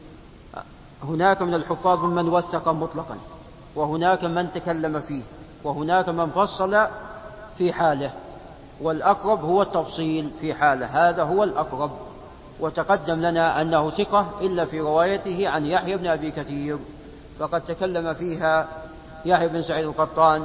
هناك من الحفاظ من وثق مطلقا، وهناك من تكلم فيه، وهناك من فصل في حاله، والأقرب هو التفصيل في حاله، هذا هو الأقرب. وتقدم لنا أنه ثقة إلا في روايته عن يحيى بن أبي كثير، فقد تكلم فيها يحيى بن سعيد القطان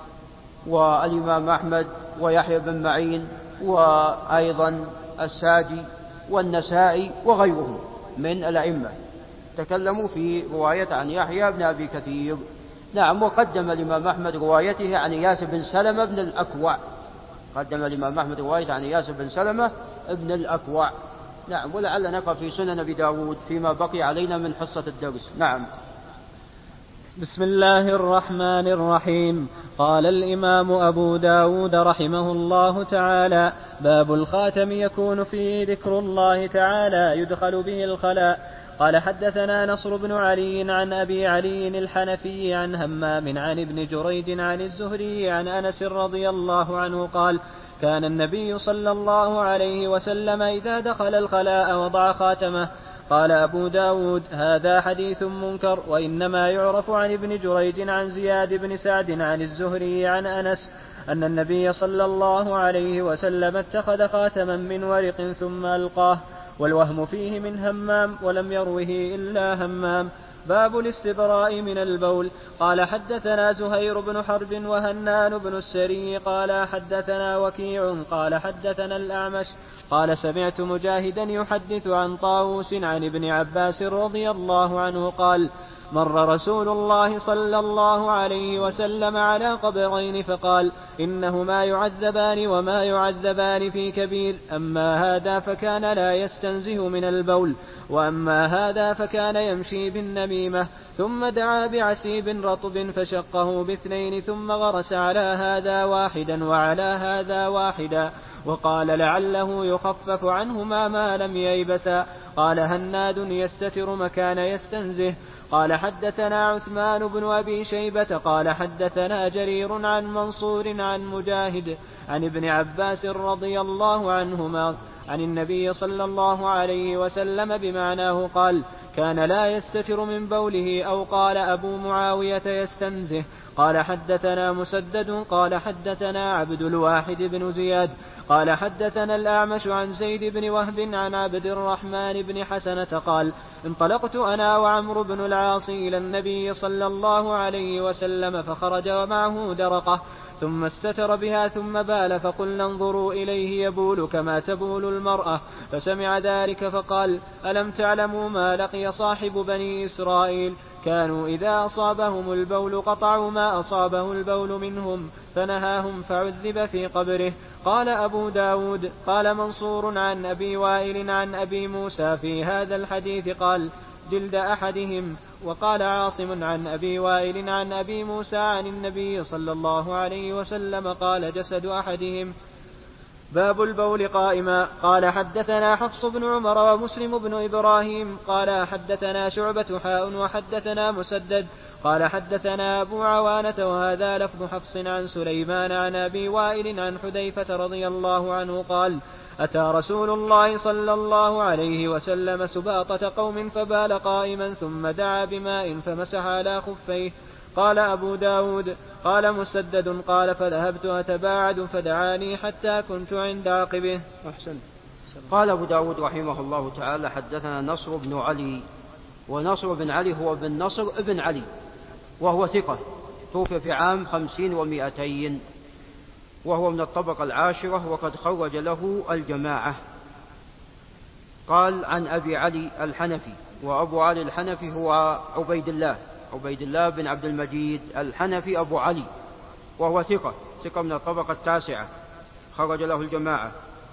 والإمام أحمد ويحيى بن معين وأيضا الساجي والنسائي وغيرهم من الأئمة تكلموا في رواية عن يحيى بن أبي كثير. نعم. وقدم الإمام أحمد روايته عن إياس بن سلمة بن الأكوع، قدم الإمام أحمد رواية عن إياس بن سلمة بن الأكوع. نعم. ولعل نقف في سنن أبي داود فيما بقي علينا من حصة الدرس. نعم. بسم الله الرحمن الرحيم. قال الإمام أبو داود رحمه الله تعالى: باب الخاتم يكون فيه ذكر الله تعالى يدخل به الخلاء. قال حدثنا نصر بن علي عن أبي علي الحنفي عن همام عن ابن جريج عن الزهري عن أنس رضي الله عنه قال: كان النبي صلى الله عليه وسلم إذا دخل الخلاء وضع خاتمه. قال أبو داود: هذا حديث منكر، وإنما يعرف عن ابن جريج عن زياد بن سعد عن الزهري عن أنس أن النبي صلى الله عليه وسلم اتخذ خاتما من ورق ثم ألقاه، والوهم فيه من همام ولم يروه إلا همام. باب الاستبراء من البول. قال حدثنا زهير بن حرب وهنان بن السري قال حدثنا وكيع قال حدثنا الأعمش قال سمعت مجاهدا يحدث عن طاووس عن ابن عباس رضي الله عنه قال: مر رسول الله صلى الله عليه وسلم على قبرين فقال: إنهما يعذبان وما يعذبان في كبير، أما هذا فكان لا يستنزه من البول، وأما هذا فكان يمشي بالنميمة. ثم دعا بعسيب رطب فشقه باثنين ثم غرس على هذا واحدا وعلى هذا واحدا، وقال لعله يخفف عنهما ما لم ييبسا. قال هناد: يستتر مكان يستنزه. قال حدثنا عثمان بن أبي شيبة قال حدثنا جرير عن منصور عن مجاهد عن ابن عباس رضي الله عنهما عن النبي صلى الله عليه وسلم بمعناه قال: كان لا يستتر من بوله، أو قال أبو معاوية يستنزه. قال حدثنا مسدد قال حدثنا عبد الواحد بن زياد قال حدثنا الأعمش عن زيد بن وهب عن عبد الرحمن بن حسنة قال: انطلقت أنا وعمرو بن العاص إلى النبي صلى الله عليه وسلم فخرج ومعه درقة ثم استتر بها ثم بال، فقلنا انظروا إليه يبول كما تبول المرأة، فسمع ذلك فقال: ألم تعلموا ما لقي صاحب بني إسرائيل؟ كانوا إذا أصابهم البول قطعوا ما أصابه البول منهم، فنهاهم فعذب في قبره. قال أبو داود: قال منصور عن أبي وائل عن أبي موسى في هذا الحديث قال: جلد أحدهم. وقال عاصم عن أبي وائل عن أبي موسى عن النبي صلى الله عليه وسلم قال: جسد أحدهم. باب البول قائما. قال حدثنا حفص بن عمر ومسلم بن إبراهيم قال حدثنا شعبة حاء وحدثنا مسدد قال حدثنا أبو عوانة وهذا لفظ حفص عن سليمان عن أبي وائل عن حذيفة رضي الله عنه قال: أتى رسول الله صلى الله عليه وسلم سباطة قوم فبال قائما ثم دعا بماء فمسح على خفيه. قال أبو داود قال مسدد قال: فذهبت أتباعد فدعاني حتى كنت عند عقبه. أحسن. قال أبو داود رحمه الله تعالى: حدثنا نصر بن علي، ونصر بن علي هو بن نصر ابن علي، وهو ثقة، توفي في عام خمسين ومائتين، وهو من الطبقة العاشرة، وقد خرج له الجماعة. قال عن أبي علي الحنفي، وأبو علي الحنفي هو عبيد الله عبيد الله بن عبد المجيد الحنفي أبو علي، وهو ثقة ثقة من الطبقة التاسعة، خرج له الجماعة.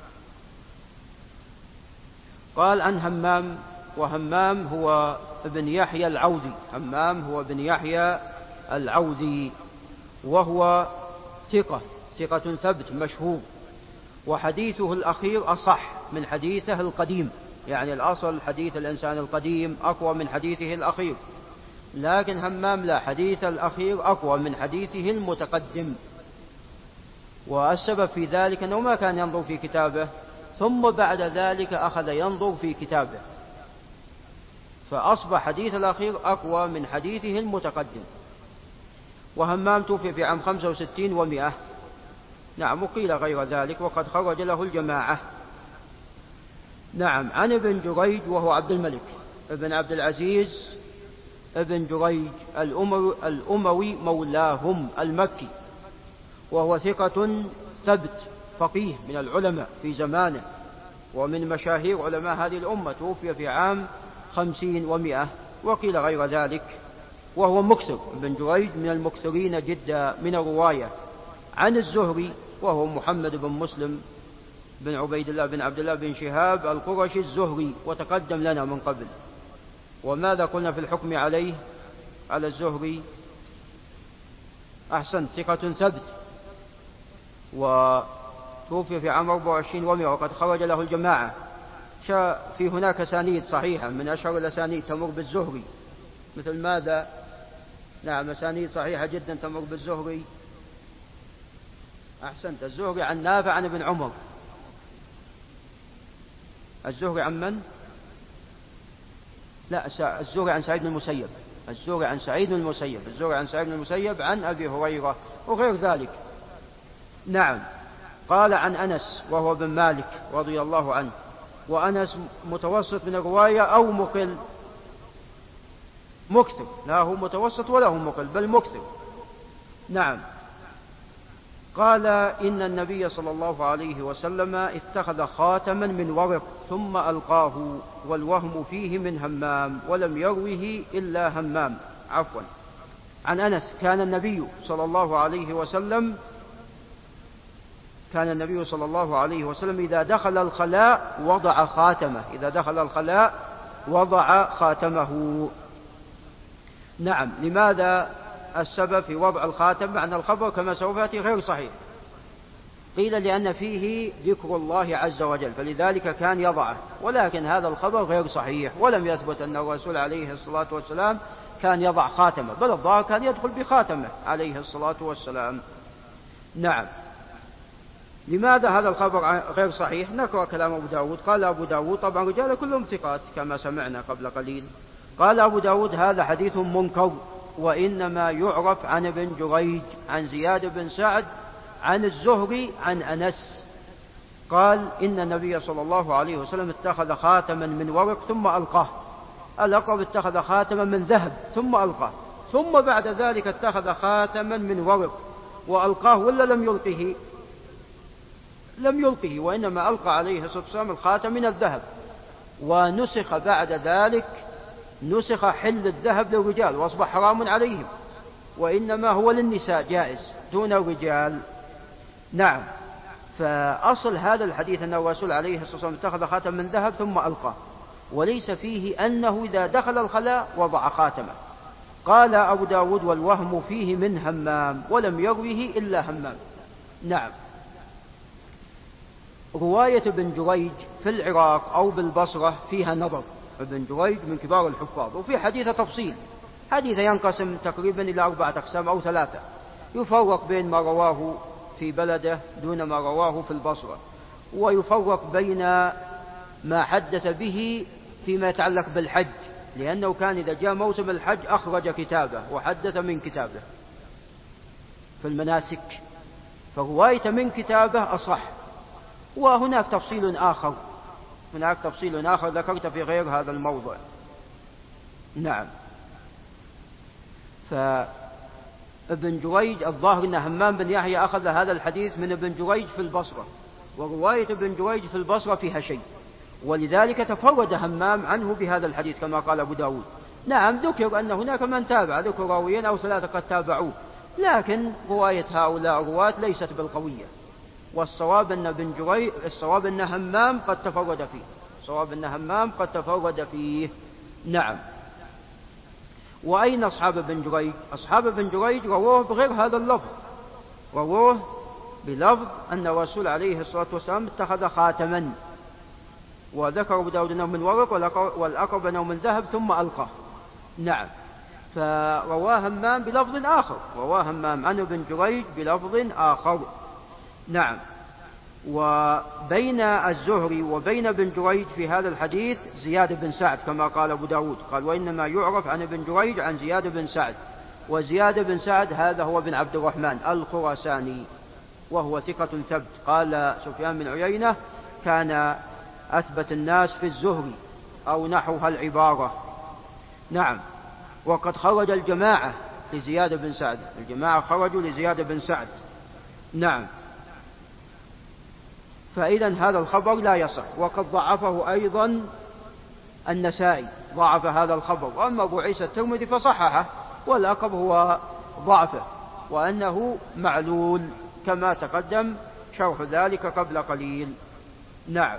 قال عن همام، وهمام هو ابن يحيى العوذي همام هو ابن يحيى العوذي، وهو ثقة ثقة ثبت مشهور. وحديثه الأخير أصح من حديثه القديم، يعني الأصل حديث الإنسان القديم أقوى من حديثه الأخير، لكن همام لا، حديث الأخير أقوى من حديثه المتقدم. والسبب في ذلك أنه ما كان ينظر في كتابه، ثم بعد ذلك أخذ ينظر في كتابه، فأصبح حديث الأخير أقوى من حديثه المتقدم. وهمام توفي في عام خمسة وستين ومئة، نعم، وقيل غير ذلك، وقد خرج له الجماعة. نعم. عن ابن جريج وهو عبد الملك ابن عبد العزيز ابن جريج الأموي مولاهم المكي، وهو ثقة ثبت فقيه من العلماء في زمانه، ومن مشاهير علماء هذه الأمة، توفي في عام خمسين ومئة، وقيل غير ذلك. وهو مكثر، ابن جريج من المكثرين جدا من الرواية عن الزهري، وهو محمد بن مسلم بن عبيد الله بن عبد الله بن شهاب القرشي الزهري، وتقدم لنا من قبل. وماذا قلنا في الحكم عليه على الزهري؟ أحسن، ثقة ثبت، وتوفي في عام أربعة وعشرين ومئة، وقد خرج له الجماعة. في هناك أسانيد صحيحة، من أشهر الأسانيد تمر بالزهري، مثل ماذا؟ نعم، أسانيد صحيحة جدا تمر بالزهري. أحسنت، الزهري عن نافع عن ابن عمر. الزهري عن من؟ لا، الزهري عن سعيد بن المسيب. الزهري عن سعيد بن المسيب الزهري عن سعيد بن المسيب عن أبي هريرة وغير ذلك. نعم. قال عن أنس وهو بن مالك رضي الله عنه، وأنس متوسط من الرواية أو مقل؟ مكثر، لا هو متوسط ولا هو مقل، بل مكثر. نعم. قال إن النبي صلى الله عليه وسلم اتخذ خاتما من ورق ثم ألقاه، والوهم فيه من همام، ولم يروه إلا همام. عفوا. عن أنس كان النبي صلى الله عليه وسلم كان النبي صلى الله عليه وسلم إذا دخل الخلاء وضع خاتمه إذا دخل الخلاء وضع خاتمه. نعم. لماذا السبب في وضع الخاتم؟ معنى الخبر كما سوف يأتي غير صحيح. قيل لأن فيه ذكر الله عز وجل، فلذلك كان يضعه، ولكن هذا الخبر غير صحيح، ولم يثبت أن الرسول عليه الصلاة والسلام كان يضع خاتمه، بل الظاهر كان يدخل بخاتمه عليه الصلاة والسلام. نعم. لماذا هذا الخبر غير صحيح؟ نقرأ كلام أبو داود. قال أبو داود، طبعا رجال كلهم ثقات كما سمعنا قبل قليل. قال أبو داود: هذا حديث منكر، وإنما يعرف عن ابن جريج عن زياد بن سعد عن الزهري عن أنس. قال: إن النبي صلى الله عليه وسلم اتخذ خاتما من ورق ثم ألقاه. الأقرب اتخذ خاتما من ذهب ثم ألقاه، ثم بعد ذلك اتخذ خاتما من ورق وألقاه، ولا لم يلقه؟ لم يلقه، وإنما ألقى عليه الصلاة والسلام الخاتم من الذهب، ونسخ بعد ذلك نسخ حل الذهب للرجال وأصبح حرام عليهم، وإنما هو للنساء جائز دون الرجال. نعم. فأصل هذا الحديث أن الرسول عليه الصلاة والسلام اتخذ خاتم من ذهب ثم ألقاه، وليس فيه أنه إذا دخل الخلاء وضع خاتمه. قال أبو داود: والوهم فيه من همام، ولم يروه إلا همام. نعم. رواية ابن جريج في العراق أو بالبصرة فيها نظر. ابن جريج من كبار الحفاظ، وفي حديث تفصيل. حديث ينقسم تقريبا إلى أربعة أقسام أو ثلاثة، يفرق بين ما رواه في بلده دون ما رواه في البصرة، ويفرق بين ما حدث به فيما يتعلق بالحج، لأنه كان إذا جاء موسم الحج أخرج كتابه وحدث من كتابه في المناسك، فرواية من كتابه أصح. وهناك تفصيل آخر هناك تفصيل آخر ذكرت في غير هذا الموضع. نعم. فابن جريج الظاهر أن همام بن يحيى أخذ هذا الحديث من ابن جريج في البصرة، ورواية ابن جريج في البصرة فيها شيء، ولذلك تفرد همام عنه بهذا الحديث كما قال أبو داود. نعم. ذكر أن هناك من تابع، ذكر راويين أو ثلاثة قد تابعوه، لكن رواية هؤلاء الرواة ليست بالقوية، والصواب أن ابن جريج الصواب أن همام قد تفرد فيه الصواب أن همام قد تفرد فيه. نعم. وأين أصحاب ابن جريج؟ أصحاب ابن جريج رووه بغير هذا اللفظ، رووه بلفظ أن الرسول عليه الصلاة والسلام اتخذ خاتما، وذكر أبو داود أنه من ورق والأقرب أنه من ذهب ثم ألقاه. نعم. فرواه همام بلفظ آخر، رواه همام عن ابن جريج بلفظ آخر. نعم. وبين الزهري وبين ابن جريج في هذا الحديث زياد بن سعد كما قال أبو داود، قال وإنما يعرف عن ابن جريج عن زياد بن سعد، وزياد بن سعد هذا هو بن عبد الرحمن الخراساني وهو ثقة ثبت. قال سفيان بن عيينة كان أثبت الناس في الزهري أو نحوها العبارة. نعم. وقد خرج الجماعة لزياد بن سعد، الجماعة خرجوا لزياد بن سعد. نعم. فإذا هذا الخبر لا يصح، وقد ضعفه أيضا النسائي، ضعف هذا الخبر. وأما أبو عيسى الترمذي فصححه، والأقرب هو ضعفه وأنه معلول كما تقدم شرح ذلك قبل قليل. نعم.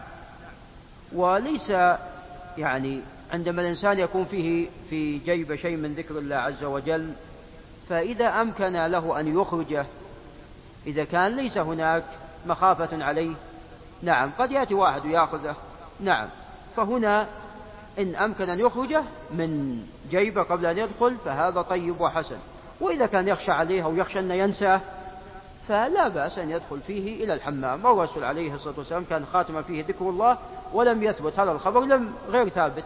وليس يعني عندما الإنسان يكون فيه في جيب شيء من ذكر الله عز وجل، فإذا أمكن له أن يخرجه، إذا كان ليس هناك مخافة عليه، نعم قد يأتي واحد ويأخذه، نعم، فهنا إن أمكن أن يخرجه من جيبه قبل أن يدخل فهذا طيب وحسن. وإذا كان يخشى عليه أو يخشى أن ينساه فلا بأس أن يدخل فيه إلى الحمام. والرسول عليه الصلاة والسلام كان خاتم فيه ذكر الله ولم يثبت هذا الخبر، لم غير ثابت،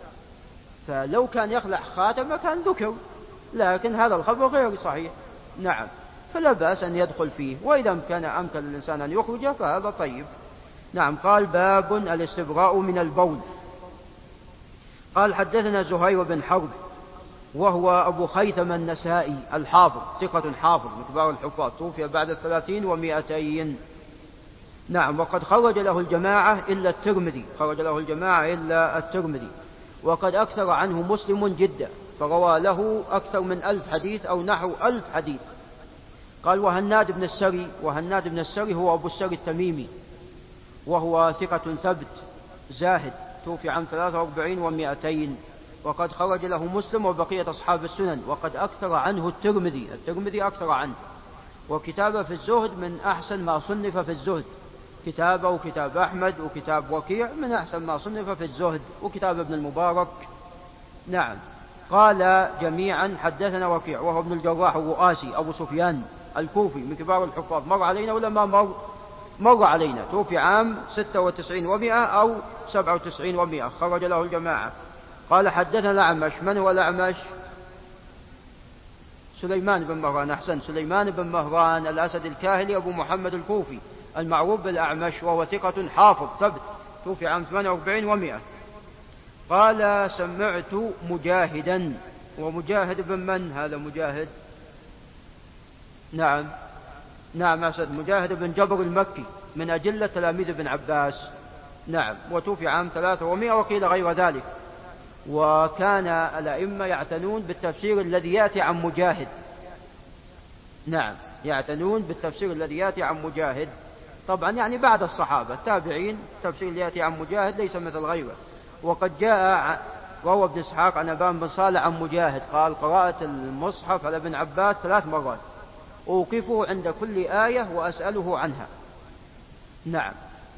فلو كان يخلع خاتم كان ذكر، لكن هذا الخبر غير صحيح. نعم. فلا بأس أن يدخل فيه، وإذا كان أمكن للإنسان أن يخرجه فهذا طيب. نعم. قال باب الاستبراء من البول. قال حدثنا زهير بن حرب وهو أبو خيثم النسائي الحافظ، ثقة حافظ من كبار الحفاظ، توفي بعد الثلاثين ومائتين. نعم. وقد خرج له الجماعة إلا الترمذي، خرج له الجماعة إلا الترمذي. وقد أكثر عنه مسلم جدا، فروى له أكثر من ألف حديث أو نحو ألف حديث. قال وهناد بن السري، وهناد بن السري هو أبو السري التميمي وهو ثقة ثبت زاهد، توفي عام ثلاثة وأربعين ومائتين. وقد خرج له مسلم وبقية أصحاب السنن. وقد أكثر عنه الترمذي، الترمذي أكثر عنه. وكتابه في الزهد من أحسن ما صنف في الزهد، كتابه وكتاب أحمد وكتاب وكيع من أحسن ما صنف في الزهد، وكتاب ابن المبارك. نعم. قال جميعا حدثنا وكيع وهو ابن الجراح الرؤاسي أبو سفيان الكوفي من كبار الحفاظ، مر علينا ولا ما مر؟ مر علينا، توفي عام ستة وتسعين ومائة أو سبعة وتسعين ومائة، خرج له الجماعة. قال حدثنا الأعمش. من هو الأعمش؟ سليمان بن مهران، أحسن، سليمان بن مهران الأسد الكاهلي أبو محمد الكوفي المعروف بالأعمش، وهو ثقة حافظ ثبت، توفي عام ثمانية وأربعين ومائة. قال سمعت مجاهدا. ومجاهد بن من هذا مجاهد؟ نعم نعم أسد، مجاهد بن جبر المكي من أجلة تلاميذ ابن عباس. نعم. وتوفي عام ثلاثة ومائة وقيل غير ذلك. وكان الأئمة يعتنون بالتفسير الذي يأتي عن مجاهد. نعم. يعتنون بالتفسير الذي يأتي عن مجاهد، طبعا يعني بعد الصحابة التابعين التفسير الذي يأتي عن مجاهد ليس مثل غيره. وقد جاء روى ابن إسحاق عن أبان بن صالح عن مجاهد قال قرأت المصحف على ابن عباس ثلاث مرات، أوقفه عند كل آية وأسأله عنها. نعم.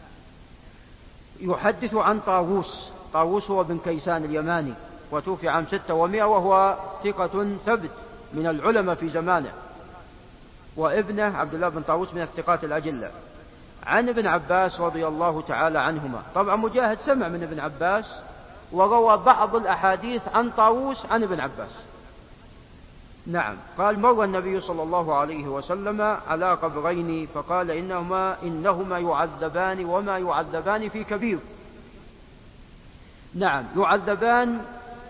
يحدث عن طاووس، طاووس هو بن كيسان اليماني، وتوفي عام ستة ومائة وهو ثقة ثبت من العلماء في زمانه، وابنه عبد الله بن طاووس من الثقات الأجلة، عن ابن عباس رضي الله تعالى عنهما. طبعا مجاهد سمع من ابن عباس وروى بعض الأحاديث عن طاووس عن ابن عباس. نعم. قال مر النبي صلى الله عليه وسلم على قبرين فقال إنهما, إنهما يعذبان وما يعذبان في كبير. نعم. يعذبان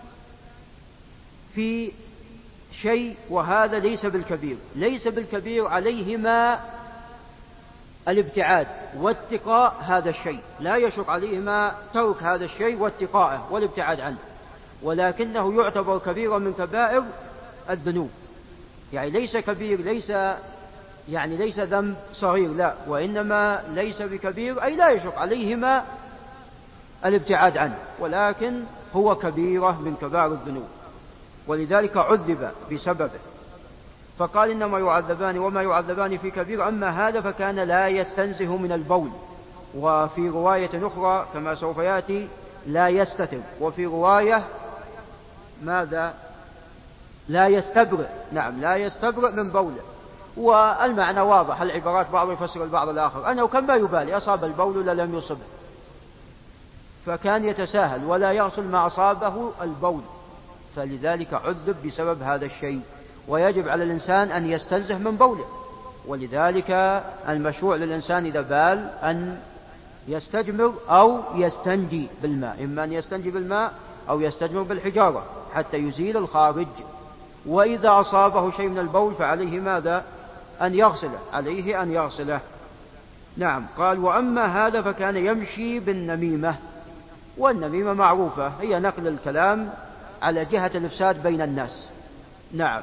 في شيء وهذا ليس بالكبير، ليس بالكبير عليهما الابتعاد واتقاء هذا الشيء، لا يشق عليهما ترك هذا الشيء واتقاءه والابتعاد عنه، ولكنه يعتبر كبيرا من كبائر الذنوب، يعني ليس كبير، ليس يعني ليس ذنب صغير، لا، وإنما ليس بكبير أي لا يشق عليهما الابتعاد عنه، ولكن هو كبيرة من كبائر الذنوب، ولذلك عذب بسببه. فقال إنما يعذبان وما يعذبان في كبير، أما هذا فكان لا يستنزه من البول. وفي رواية أخرى كما سوف يأتي لا يستتر، وفي رواية ماذا؟ لا يستبرئ. نعم لا يستبرئ من بوله. والمعنى واضح، العبارات بعض يفسر البعض الآخر، أنه كان ما يبالي أصاب البول ولا لم يصبه، فكان يتساهل ولا يغسل ما أصابه البول، فلذلك عذب بسبب هذا الشيء. ويجب على الإنسان أن يستنزه من بوله، ولذلك المشروع للإنسان إذا بال أن يستجمر أو يستنجي بالماء، إما أن يستنجي بالماء أو يستجمر بالحجارة حتى يزيل الخارج. وإذا أصابه شيء من البول فعليه ماذا؟ أن يغسله، عليه أن يغسله. نعم. قال وأما هذا فكان يمشي بالنميمة، والنميمة معروفة، هي نقل الكلام على جهة الإفساد بين الناس. نعم.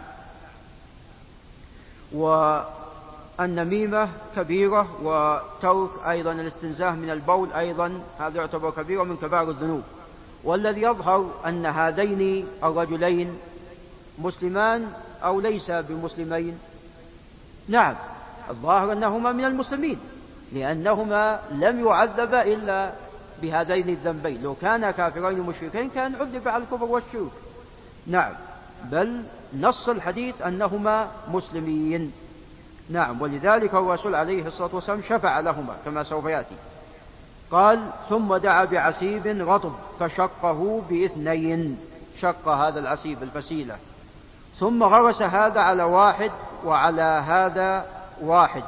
والنميمة كبيرة، وترك أيضا الاستنزاه من البول أيضا هذا يعتبر كبيرة من كبار الذنوب. والذي يظهر أن هذين الرجلين مسلمان أو ليس بمسلمين. نعم الظاهر أنهما من المسلمين، لأنهما لم يعذبا إلا بهذين الذنبين، لو كان كافرين مشركين كان عذب على الكفر والشرك. نعم بل نص الحديث أنهما مسلمين. نعم. ولذلك الرسول عليه الصلاة والسلام شفع لهما كما سوف يأتي. قال ثم دعا بعسيب رطب فشقه باثنين، شق هذا العسيب الفسيلة، ثم غرس هذا على واحد وعلى هذا واحد،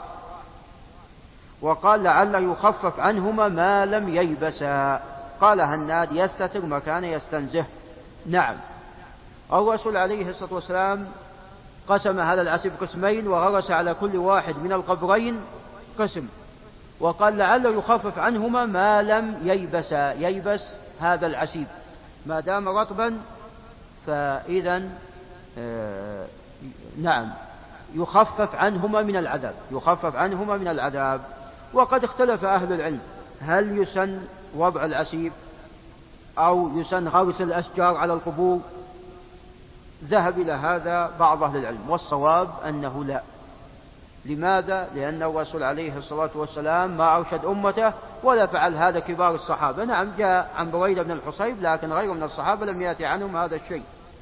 وقال لعل يخفف عنهما ما لم ييبسا. قال هناد يستتر مكان يستنزه. نعم. الرسول عليه الصلاة والسلام قسم هذا العسيب قسمين، وغرس على كل واحد من القبرين قسم، وقال لعل يخفف عنهما ما لم ييبسا، ييبس هذا العسيب ما دام رطبا فإذا آه نعم يخفف عنهما من العذاب، يخفف عنهما من العذاب. وقد اختلف أهل العلم هل يسن وضع العسيب أو يسن غرس الأشجار على القبور. ذهب إلى هذا بعض أهل العلم، والصواب أنه لا. لماذا؟ لأن الرسول عليه الصلاة والسلام ما أرشد أمته ولا فعل هذا كبار الصحابة. نعم جاء عن بريدة بن الحصيب، لكن غيره من الصحابة لم يأتي عنهم هذا الشيء.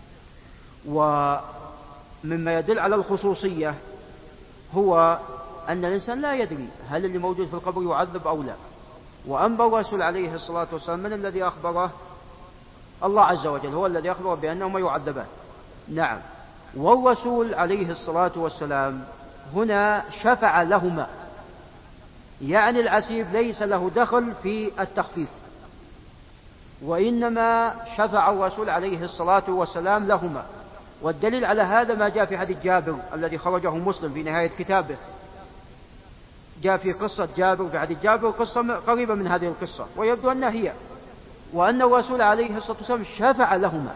ومما يدل على الخصوصية هو أن الإنسان لا يدري هل اللي موجود في القبر يعذب أو لا. وأما الرسول عليه الصلاة والسلام من الذي أخبره؟ الله عز وجل هو الذي أخبره بأنهما يعذبان. نعم. والرسول عليه الصلاة والسلام هنا شفع لهما، يعني العسيب ليس له دخل في التخفيف، وإنما شفع الرسول عليه الصلاة والسلام لهما. والدليل على هذا ما جاء في حديث جابر الذي خرجه مسلم في نهاية كتابه. جاء في قصة جابر في حديث جابر قصة قريبة من هذه القصة، ويبدو أنها هي، وأن الرسول عليه الصلاة والسلام شفع لهما،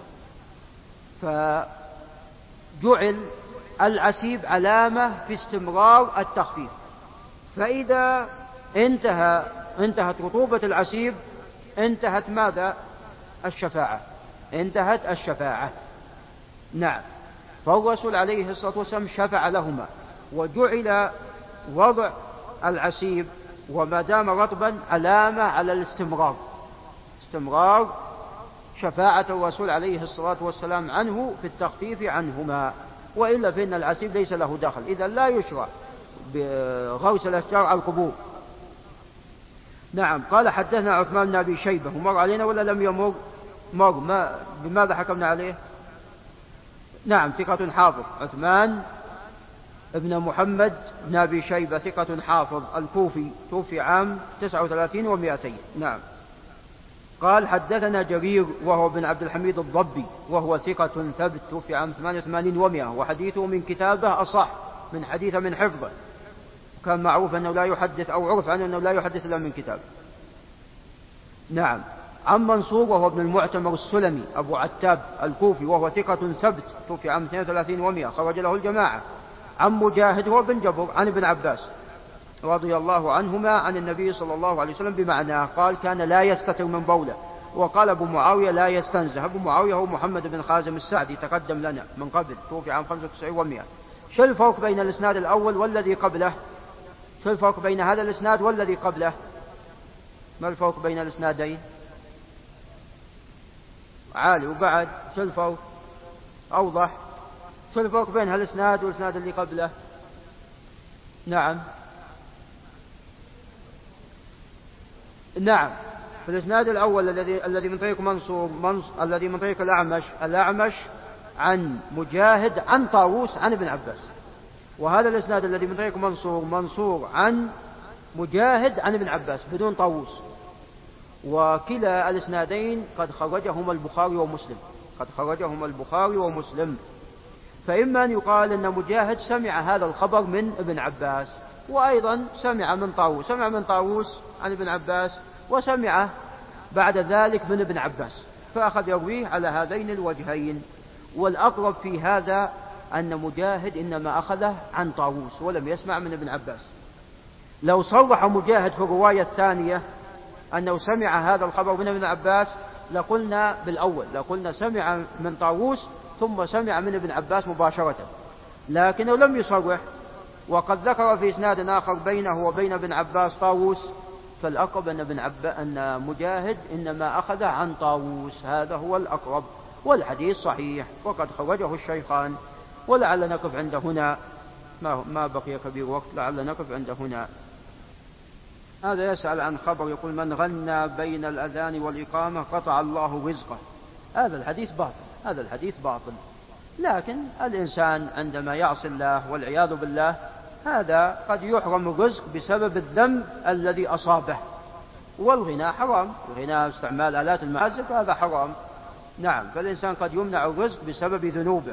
فجعل العسيب علامة في استمرار التخفيف. فإذا انتهى انتهت رطوبة العسيب انتهت ماذا؟ الشفاعة، انتهت الشفاعة. نعم. فالرسول عليه الصلاة والسلام شفع لهما، وجعل وضع العسيب وما دام رطبا علامة على الاستمرار، استمرار شفاعة الرسول عليه الصلاة والسلام عنه في التخفيف عنهما. وإلا فإن العسيب ليس له دخل، إذا لا يشرع بغرس الأشجار على القبور. نعم. قال حدثنا عثمان بن أبي شيبة، ومر علينا ولا لم يمر؟ مر. ما بماذا حكمنا عليه؟ نعم ثقة حافظ. عثمان ابن محمد بن أبي شيبة ثقة حافظ الكوفي، توفي عام تسعة وثلاثين ومائتين. نعم. قال حدثنا جرير وهو بن عبد الحميد الضبي وهو ثقة ثبت، توفي عام ثمانية وثمانين ومائة، وحديثه من كتابه أصح من حديث من حفظه، كان معروف أنه لا يحدث أو عرف عنه أنه لا يحدث إلا من كتاب. نعم. عن منصور وهو ابن المعتمر السلمي أبو عتاب الكوفي وهو ثقة ثبت، توفي عام اثنين وثلاثين ومائة، خرج له الجماعة. عن مجاهد هو بن جبر عن ابن عباس رضي الله عنهما عن النبي صلى الله عليه وسلم بمعناه، قال كان لا يستتر من بوله. وقال أبو معاوية لا يستنزه. أبو معاوية هو محمد بن خازم السعدي، تقدم لنا من قبل، توفي عام خمسة وتسعين ومائة. شو الفرق بين الإسناد الأول والذي قبله؟ شو الفرق بين هذا الإسناد والذي قبله؟ ما الفرق بين الإسنادين؟ عالي. وبعد شو الفرق؟ أوضح. شو الفرق بين هالإسناد والإسناد اللي قبله؟ نعم نعم في الإسناد الأول الذي الذي من طريق منصور منصور الذي من طريق الأعمش الأعمش عن مجاهد عن طاووس عن ابن عباس. وهذا الإسناد الذي من طريق منصور منصور عن مجاهد عن ابن عباس بدون طاووس. وكلا الإسنادين قد خرجهما البخاري ومسلم قد خرجهما البخاري ومسلم. فإما أن يقال أن مجاهد سمع هذا الخبر من ابن عباس، وأيضا سمع من طاووس سمع من طاووس عن ابن عباس، وسمع بعد ذلك من ابن عباس، فأخذ يرويه على هذين الوجهين. والأقرب في هذا أن مجاهد إنما أخذه عن طاووس ولم يسمع من ابن عباس. لو صرح مجاهد في الرواية الثانية أنه سمع هذا الخبر من ابن عباس لقلنا بالأول، لقلنا سمع من طاووس ثم سمع من ابن عباس مباشرة. لكنه لم يصرح وقد ذكر في إسناد آخر بينه وبين ابن عباس طاووس، فالأقرب أن, ابن عب... أن مجاهد إنما أخذ عن طاووس، هذا هو الأقرب. والحديث صحيح وقد خرجه الشيخان. ولعل نقف عند هنا، ما, ما بقي كبير وقت، لعل نقف عند هنا. هذا يسأل عن خبر يقول من غنى بين الأذان والإقامة قطع الله رزقه. هذا الحديث باطل هذا الحديث باطل لكن الإنسان عندما يعصي الله والعياذ بالله هذا قد يحرم الرزق بسبب الذنب الذي أصابه. والغناء حرام، الغناء استعمال آلات المعازف هذا حرام. نعم، فالإنسان قد يمنع الرزق بسبب ذنوبه.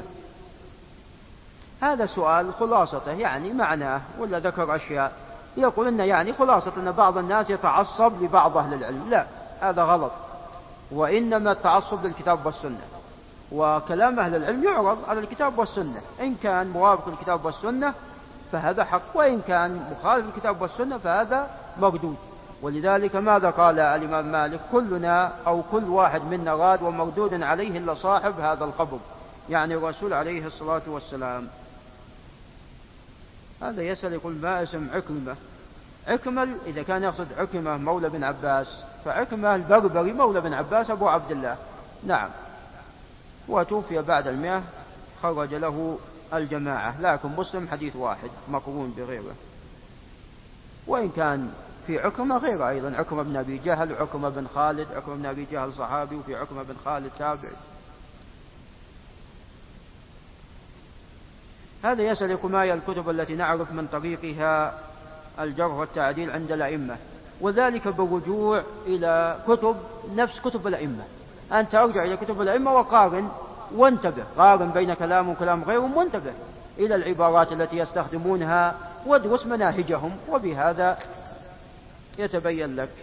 هذا سؤال خلاصته يعني معناه، ولا ذكر أشياء يقول إن يعني خلاصة أن بعض الناس يتعصب لبعض أهل العلم. لا، هذا غلط، وإنما التعصب للكتاب والسنة، وكلام أهل العلم يعرض على الكتاب والسنة. إن كان موافق الكتاب والسنة فهذا حق، وإن كان مخالف الكتاب والسنة فهذا مردود. ولذلك ماذا قال الإمام مالك؟ كلنا أو كل واحد منا راد ومردود عليه إلا صاحب هذا القبر، يعني الرسول عليه الصلاة والسلام. هذا يسأل يقول ما اسم عكرمة؟ عكمة إذا كان يقصد عكمة مولى بن عباس فعكمة البربري مولى بن عباس أبو عبد الله. نعم، وتوفي بعد المئة، خرج له الجماعة، لكن مسلم حديث واحد مقرون بغيره. وإن كان في عكمة غيره أيضا، عكمة بن أبي جهل وعكمة بن خالد، عكمة بن أبي جهل صحابي وفي عكمة بن خالد تابعي. هذا يسأل يقول ما هي الكتب التي نعرف من طريقها الجرح والتعديل عند الأئمة؟ وذلك بالرجوع إلى كتب نفس كتب الأئمة. أنت أرجع إلى كتب الأئمة وقارن وانتبه، قارن بين كلام وكلام غيرهم وانتبه إلى العبارات التي يستخدمونها وادرس مناهجهم، وبهذا يتبين لك.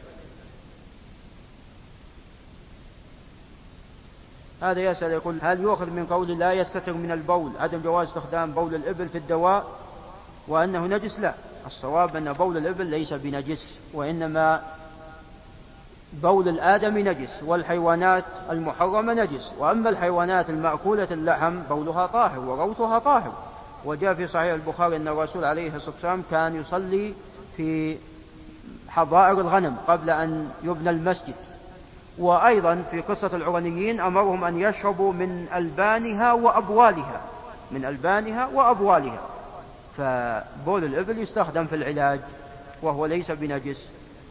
هذا يسأل يقول هل يؤخذ من قول لا يستتر من البول عدم جواز استخدام بول الإبل في الدواء وأنه نجس؟ لا، الصواب أن بول الإبل ليس بنجس، وإنما بول الآدم نجس، والحيوانات المحرمة نجس. وأما الحيوانات المأكولة اللحم بولها طاهر وروثها طاهر. وجاء في صحيح البخاري أن الرسول عليه الصلاة والسلام كان يصلي في حظائر الغنم قبل أن يبنى المسجد. وأيضا في قصة العرنيين أمرهم أن يشربوا من ألبانها وأبوالها من ألبانها وأبوالها. فبول الإبل يستخدم في العلاج وهو ليس بنجس.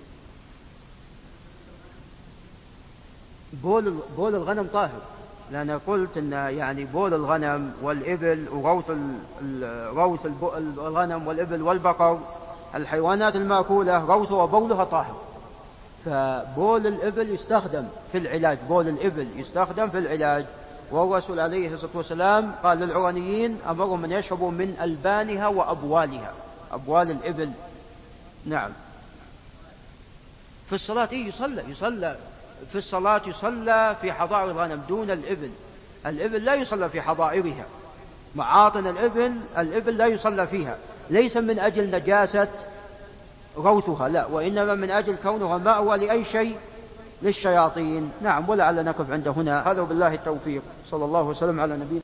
بول بول الغنم طاهر، لأن قلت أن يعني بول الغنم والإبل وروث روث الغنم والإبل والبقر الحيوانات المأكولة روثها وبولها طاهر. فبول الإبل يستخدم في العلاج بول الإبل يستخدم في العلاج. والرسول عليه الصلاة والسلام قال للعرنيين أمرهم أن يشربوا من ألبانها وأبوالها، أبوال الإبل. نعم، في الصلاة إيه يصلى يصلى في الصلاة يصلى في حظائر الغنم دون الإبل. الإبل لا يصلى في حظائرها، معاطن الإبل الإبل لا يصلى فيها، ليس من أجل نجاسة روثها، لا، وإنما من أجل كونها مأوى لأي شيء للشياطين. نعم، ولعل نقف عند هنا. هذا بالله التوفيق، صلى الله وسلم على نبينا